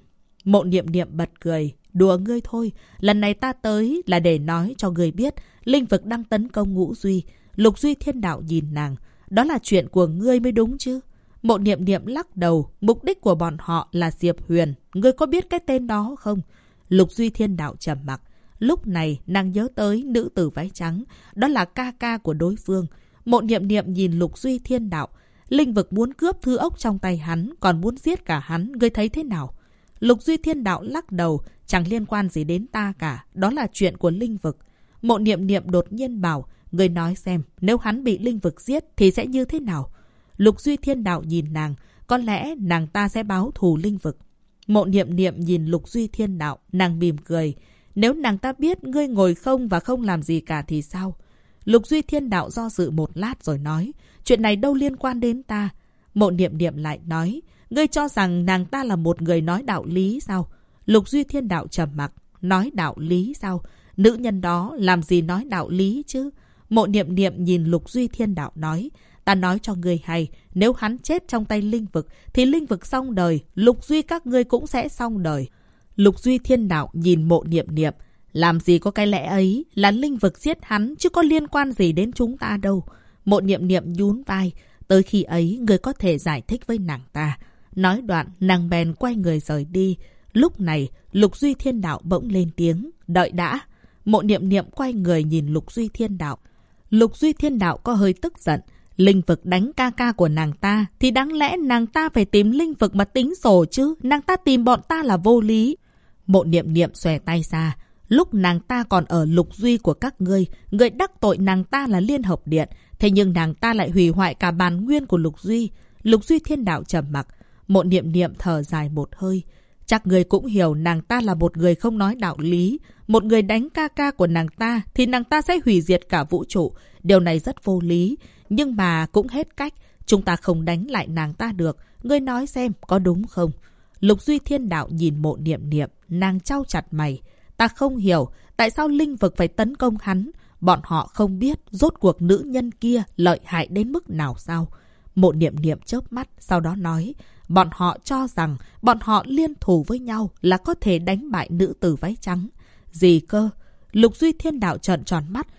Mộ Niệm Niệm bật cười, đùa ngươi thôi, lần này ta tới là để nói cho ngươi biết Linh Vực đang tấn công Ngũ Duy. Lục Duy Thiên Đạo nhìn nàng, đó là chuyện của ngươi mới đúng chứ? Mộ Niệm Niệm lắc đầu, mục đích của bọn họ là Diệp Huyền, ngươi có biết cái tên đó không? Lục Duy Thiên Đạo trầm mặc. Lúc này nàng nhớ tới nữ tử váy trắng, đó là ca ca của đối phương. Mộ Niệm Niệm nhìn Lục Duy Thiên Đạo, Linh Vực muốn cướp thư ốc trong tay hắn, còn muốn giết cả hắn, ngươi thấy thế nào? Lục Duy Thiên Đạo lắc đầu, chẳng liên quan gì đến ta cả, đó là chuyện của Linh Vực. Mộ Niệm Niệm đột nhiên bảo, ngươi nói xem, nếu hắn bị Linh Vực giết thì sẽ như thế nào? Lục Duy Thiên Đạo nhìn nàng, có lẽ nàng ta sẽ báo thù Linh Vực. Mộ Niệm Niệm nhìn Lục Duy Thiên Đạo, nàng mỉm cười. Nếu nàng ta biết ngươi ngồi không và không làm gì cả thì sao? Lục Duy Thiên Đạo do dự một lát rồi nói, chuyện này đâu liên quan đến ta. Mộ Niệm Niệm lại nói, ngươi cho rằng nàng ta là một người nói đạo lý sao? Lục Duy Thiên Đạo trầm mặc, nói đạo lý sao? Nữ nhân đó làm gì nói đạo lý chứ? Mộ Niệm Niệm nhìn Lục Duy Thiên Đạo nói, ta nói cho ngươi hay, nếu hắn chết trong tay Linh Vực thì Linh Vực xong đời, Lục Duy các ngươi cũng sẽ xong đời. Lục Duy Thiên Đạo nhìn Mộ Niệm Niệm, làm gì có cái lẽ ấy, là Linh Vực giết hắn chứ có liên quan gì đến chúng ta đâu. Mộ Niệm Niệm nhún vai, tới khi ấy ngươi có thể giải thích với nàng ta. Nói đoạn, nàng bèn quay người rời đi. Lúc này, Lục Duy Thiên Đạo bỗng lên tiếng, đợi đã. Mộ Niệm Niệm quay người nhìn Lục Duy Thiên Đạo. Lục Duy Thiên Đạo có hơi tức giận. Linh vực đánh ca ca của nàng ta, thì đáng lẽ nàng ta phải tìm linh vực mà tính sổ chứ. Nàng ta tìm bọn ta là vô lý. Mộ Niệm Niệm xòe tay ra. Lúc nàng ta còn ở lục duy của các ngươi, người đắc tội nàng ta là Liên Hợp Điện. Thế nhưng nàng ta lại hủy hoại cả bản nguyên của lục duy. Lục Duy Thiên Đạo trầm mặc. Mộ Niệm Niệm thở dài một hơi. Chắc người cũng hiểu nàng ta là một người không nói đạo lý. Một người đánh ca ca của nàng ta thì nàng ta sẽ hủy diệt cả vũ trụ. Điều này rất vô lý. Nhưng mà cũng hết cách. Chúng ta không đánh lại nàng ta được. Ngươi nói xem có đúng không? Lục Duy Thiên Đạo nhìn Mộ Niệm Niệm. Nàng chau chặt mày. Ta không hiểu tại sao linh vực phải tấn công hắn. Bọn họ không biết rốt cuộc nữ nhân kia lợi hại đến mức nào sao? Mộ Niệm Niệm chớp mắt, sau đó nói, bọn họ cho rằng bọn họ liên thủ với nhau là có thể đánh bại nữ tử váy trắng. Gì cơ? Lục Duy Thiên Đạo trợn tròn mắt.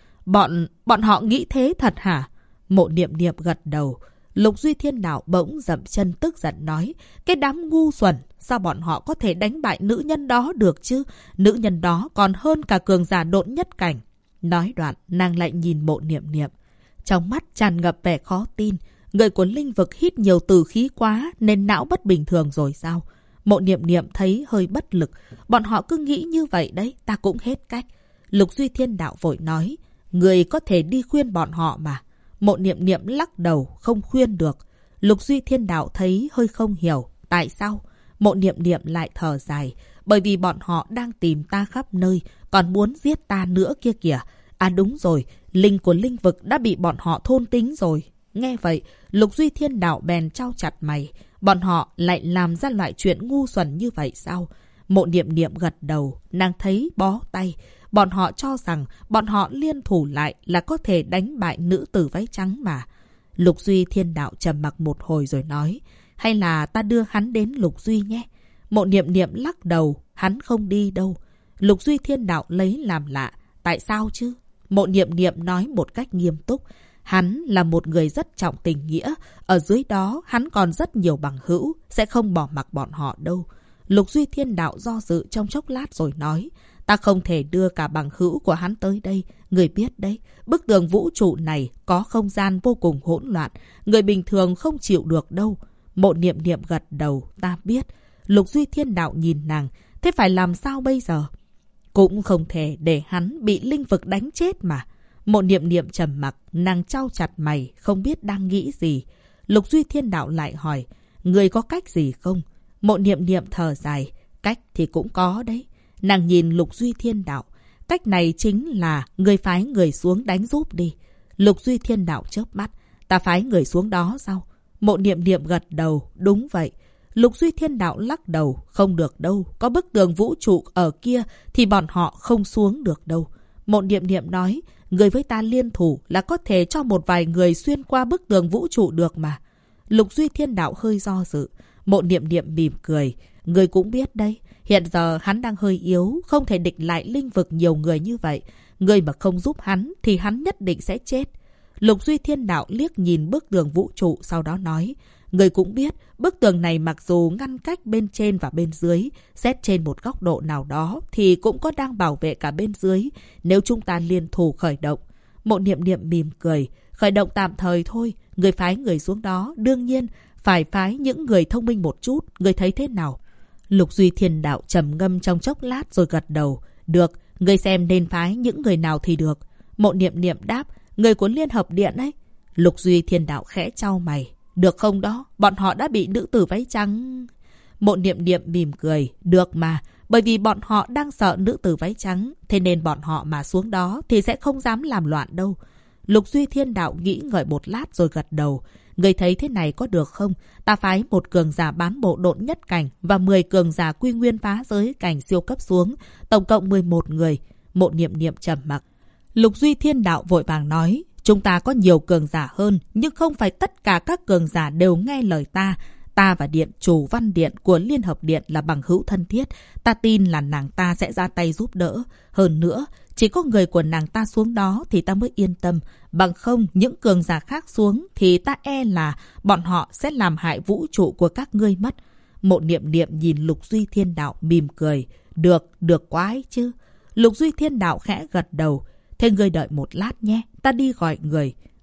Bọn họ nghĩ thế thật hả? Mộ Niệm Niệm gật đầu. Lục Duy Thiên Đạo bỗng dậm chân tức giận nói, cái đám ngu xuẩn, sao bọn họ có thể đánh bại nữ nhân đó được chứ? Nữ nhân đó còn hơn cả cường giả độn nhất cảnh. Nói đoạn, nàng lại nhìn Mộ Niệm Niệm. Trong mắt tràn ngập vẻ khó tin. Người của linh vực hít nhiều từ khí quá nên não bất bình thường rồi sao? Mộ Niệm Niệm thấy hơi bất lực. Bọn họ cứ nghĩ như vậy đấy, ta cũng hết cách. Lục Duy Thiên Đạo vội nói, người có thể đi khuyên bọn họ mà. Mộ Niệm Niệm lắc đầu, không khuyên được. Lục Duy Thiên Đạo thấy hơi không hiểu. Tại sao? Mộ Niệm Niệm lại thở dài. Bởi vì bọn họ đang tìm ta khắp nơi, còn muốn giết ta nữa kia kìa. À đúng rồi, linh của linh vực đã bị bọn họ thôn tính rồi. Nghe vậy, Lục Duy Thiên Đạo bèn trao chặt mày. Bọn họ lại làm ra loại chuyện ngu xuẩn như vậy sao? Mộ Niệm Niệm gật đầu, nàng thấy bó tay. Bọn họ cho rằng bọn họ liên thủ lại là có thể đánh bại nữ tử váy trắng mà. Lục Duy Thiên Đạo trầm mặc một hồi rồi nói, hay là ta đưa hắn đến Lục Duy nhé. Mộ Niệm Niệm lắc đầu, hắn không đi đâu. Lục Duy Thiên Đạo lấy làm lạ, tại sao chứ? Mộ Niệm Niệm nói một cách nghiêm túc. Hắn là một người rất trọng tình nghĩa. Ở dưới đó hắn còn rất nhiều bằng hữu. Sẽ không bỏ mặc bọn họ đâu. Lục Duy Thiên Đạo do dự trong chốc lát rồi nói. Ta không thể đưa cả bằng hữu của hắn tới đây. Người biết đấy. Bức tường vũ trụ này có không gian vô cùng hỗn loạn. Người bình thường không chịu được đâu. Mộ Niệm Niệm gật đầu. Ta biết. Lục Duy Thiên Đạo nhìn nàng. Thế phải làm sao bây giờ? Cũng không thể để hắn bị linh vực đánh chết mà. Mộ Niệm Niệm trầm mặc, nàng trao chặt mày, không biết đang nghĩ gì. Lục Duy Thiên Đạo lại hỏi, người có cách gì không? Mộ Niệm Niệm thở dài, cách thì cũng có đấy. Nàng nhìn Lục Duy Thiên Đạo, cách này chính là người phái người xuống đánh giúp đi. Lục Duy Thiên Đạo chớp mắt, ta phái người xuống đó sao? Mộ Niệm Niệm gật đầu, đúng vậy. Lục Duy Thiên Đạo lắc đầu, không được đâu, có bức tường vũ trụ ở kia thì bọn họ không xuống được đâu. Mộ Niệm Niệm nói, người với ta liên thủ là có thể cho một vài người xuyên qua bức tường vũ trụ được mà. Lục Duy Thiên Đạo hơi do dự. Mộ Niệm Niệm mỉm cười. Người cũng biết đấy, hiện giờ hắn đang hơi yếu, không thể địch lại linh vực nhiều người như vậy. Người mà không giúp hắn thì hắn nhất định sẽ chết. Lục Duy Thiên Đạo liếc nhìn bức tường vũ trụ, sau đó nói, người cũng biết, bức tường này mặc dù ngăn cách bên trên và bên dưới, xét trên một góc độ nào đó thì cũng có đang bảo vệ cả bên dưới, nếu chúng ta liên thủ khởi động. Mộ Niệm Niệm mỉm cười, khởi động tạm thời thôi, người phái người xuống đó, đương nhiên phải phái những người thông minh một chút, người thấy thế nào? Lục Duy Thiên Đạo trầm ngâm trong chốc lát rồi gật đầu, được, người xem nên phái những người nào thì được. Mộ Niệm Niệm đáp, người của Liên Hợp Điện ấy. Lục Duy Thiên Đạo khẽ chau mày. Được không đó? Bọn họ đã bị nữ tử váy trắng. Mộ Niệm Niệm mỉm cười. Được mà. Bởi vì bọn họ đang sợ nữ tử váy trắng. Thế nên bọn họ mà xuống đó thì sẽ không dám làm loạn đâu. Lục Duy Thiên Đạo nghĩ ngợi một lát rồi gật đầu. Người thấy thế này có được không? Ta phái một cường giả bán bộ độn nhất cảnh và 10 cường giả quy nguyên phá giới cảnh siêu cấp xuống. Tổng cộng 11 người. Mộ Niệm Niệm trầm mặc. Lục Duy Thiên Đạo vội vàng nói. Chúng ta có nhiều cường giả hơn, nhưng không phải tất cả các cường giả đều nghe lời ta. Ta và Điện Chủ Văn Điện của Liên Hợp Điện là bằng hữu thân thiết. Ta tin là nàng ta sẽ ra tay giúp đỡ. Hơn nữa, chỉ có người của nàng ta xuống đó thì ta mới yên tâm. Bằng không, những cường giả khác xuống thì ta e là bọn họ sẽ làm hại vũ trụ của các ngươi mất. Mộ Niệm Niệm nhìn Lục Duy Thiên Đạo mỉm cười. Được quá ấy chứ. Lục Duy Thiên Đạo khẽ gật đầu. Thế ngươi đợi một lát nhé, ta đi gọi người.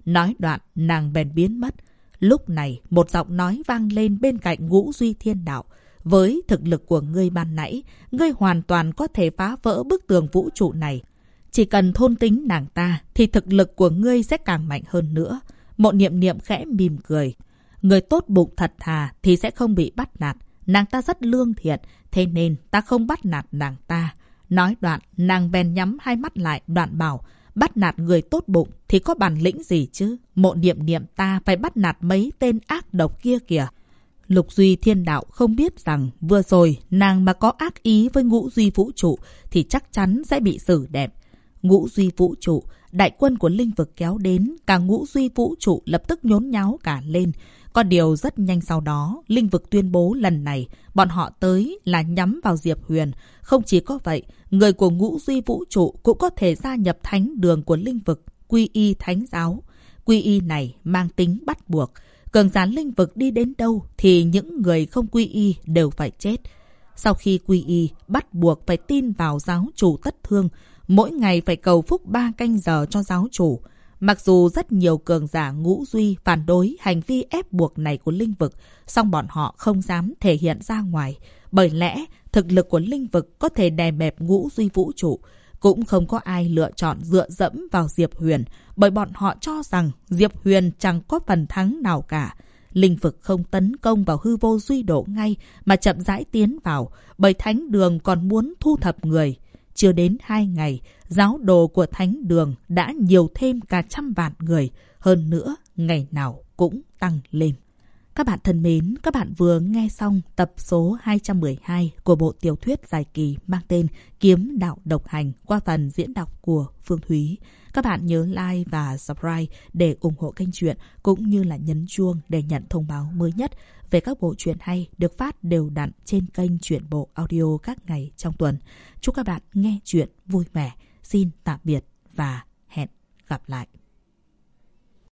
Nói đoạn, nàng bèn biến mất. Lúc này, một giọng nói vang lên bên cạnh Ngũ Duy Thiên Đạo. Với thực lực của ngươi ban nãy, ngươi hoàn toàn có thể phá vỡ bức tường vũ trụ này. Chỉ cần thôn tính nàng ta, thì thực lực của ngươi sẽ càng mạnh hơn nữa. Mộ Niệm Niệm khẽ mỉm cười. Người tốt bụng thật thà thì sẽ không bị bắt nạt. Nàng ta rất lương thiện, thế nên ta không bắt nạt nàng ta. Nói đoạn, nàng bèn nhắm hai mắt lại, đoạn bảo, bắt nạt người tốt bụng thì có bản lĩnh gì chứ? Mộ Niệm Niệm ta phải bắt nạt mấy tên ác độc kia kìa. Lục Duy Thiên Đạo không biết rằng vừa rồi nàng mà có ác ý với Ngũ Duy Vũ Trụ thì chắc chắn sẽ bị xử đẹp. Ngũ Duy Vũ Trụ, đại quân của linh vực kéo đến, cả Ngũ Duy Vũ Trụ lập tức nhốn nháo cả lên. Có điều rất nhanh sau đó, linh vực tuyên bố lần này bọn họ tới là nhắm vào Diệp Huyền. Không chỉ có vậy, người của Ngũ Duy Vũ Trụ cũng có thể gia nhập thánh đường của linh vực, quy y thánh giáo. Quy y này mang tính bắt buộc. Cường giả linh vực đi đến đâu thì những người không quy y đều phải chết. Sau khi quy y, bắt buộc phải tin vào giáo chủ Tất Thương. Mỗi ngày phải cầu phúc 3 canh giờ cho giáo chủ. Mặc dù rất nhiều cường giả Ngũ Duy phản đối hành vi ép buộc này của linh vực, song bọn họ không dám thể hiện ra ngoài. Bởi lẽ, thực lực của linh vực có thể đè bẹp Ngũ Duy Vũ Trụ. Cũng không có ai lựa chọn dựa dẫm vào Diệp Huyền, bởi bọn họ cho rằng Diệp Huyền chẳng có phần thắng nào cả. Linh vực không tấn công vào hư vô duy độ ngay, mà chậm rãi tiến vào, bởi thánh đường còn muốn thu thập người. Chưa đến 2 ngày, giáo đồ của thánh đường đã nhiều thêm cả 100 vạn người. Hơn nữa, ngày nào cũng tăng lên. Các bạn thân mến, các bạn vừa nghe xong tập số 212 của bộ tiểu thuyết dài kỳ mang tên Kiếm Đạo Độc Hành qua phần diễn đọc của Phương Thúy. Các bạn nhớ like và subscribe để ủng hộ kênh truyện, cũng như là nhấn chuông để nhận thông báo mới nhất về các bộ truyện hay được phát đều đặn trên kênh Truyện Bộ Audio các ngày trong tuần. Chúc các bạn nghe truyện vui vẻ. Xin tạm biệt và hẹn gặp lại.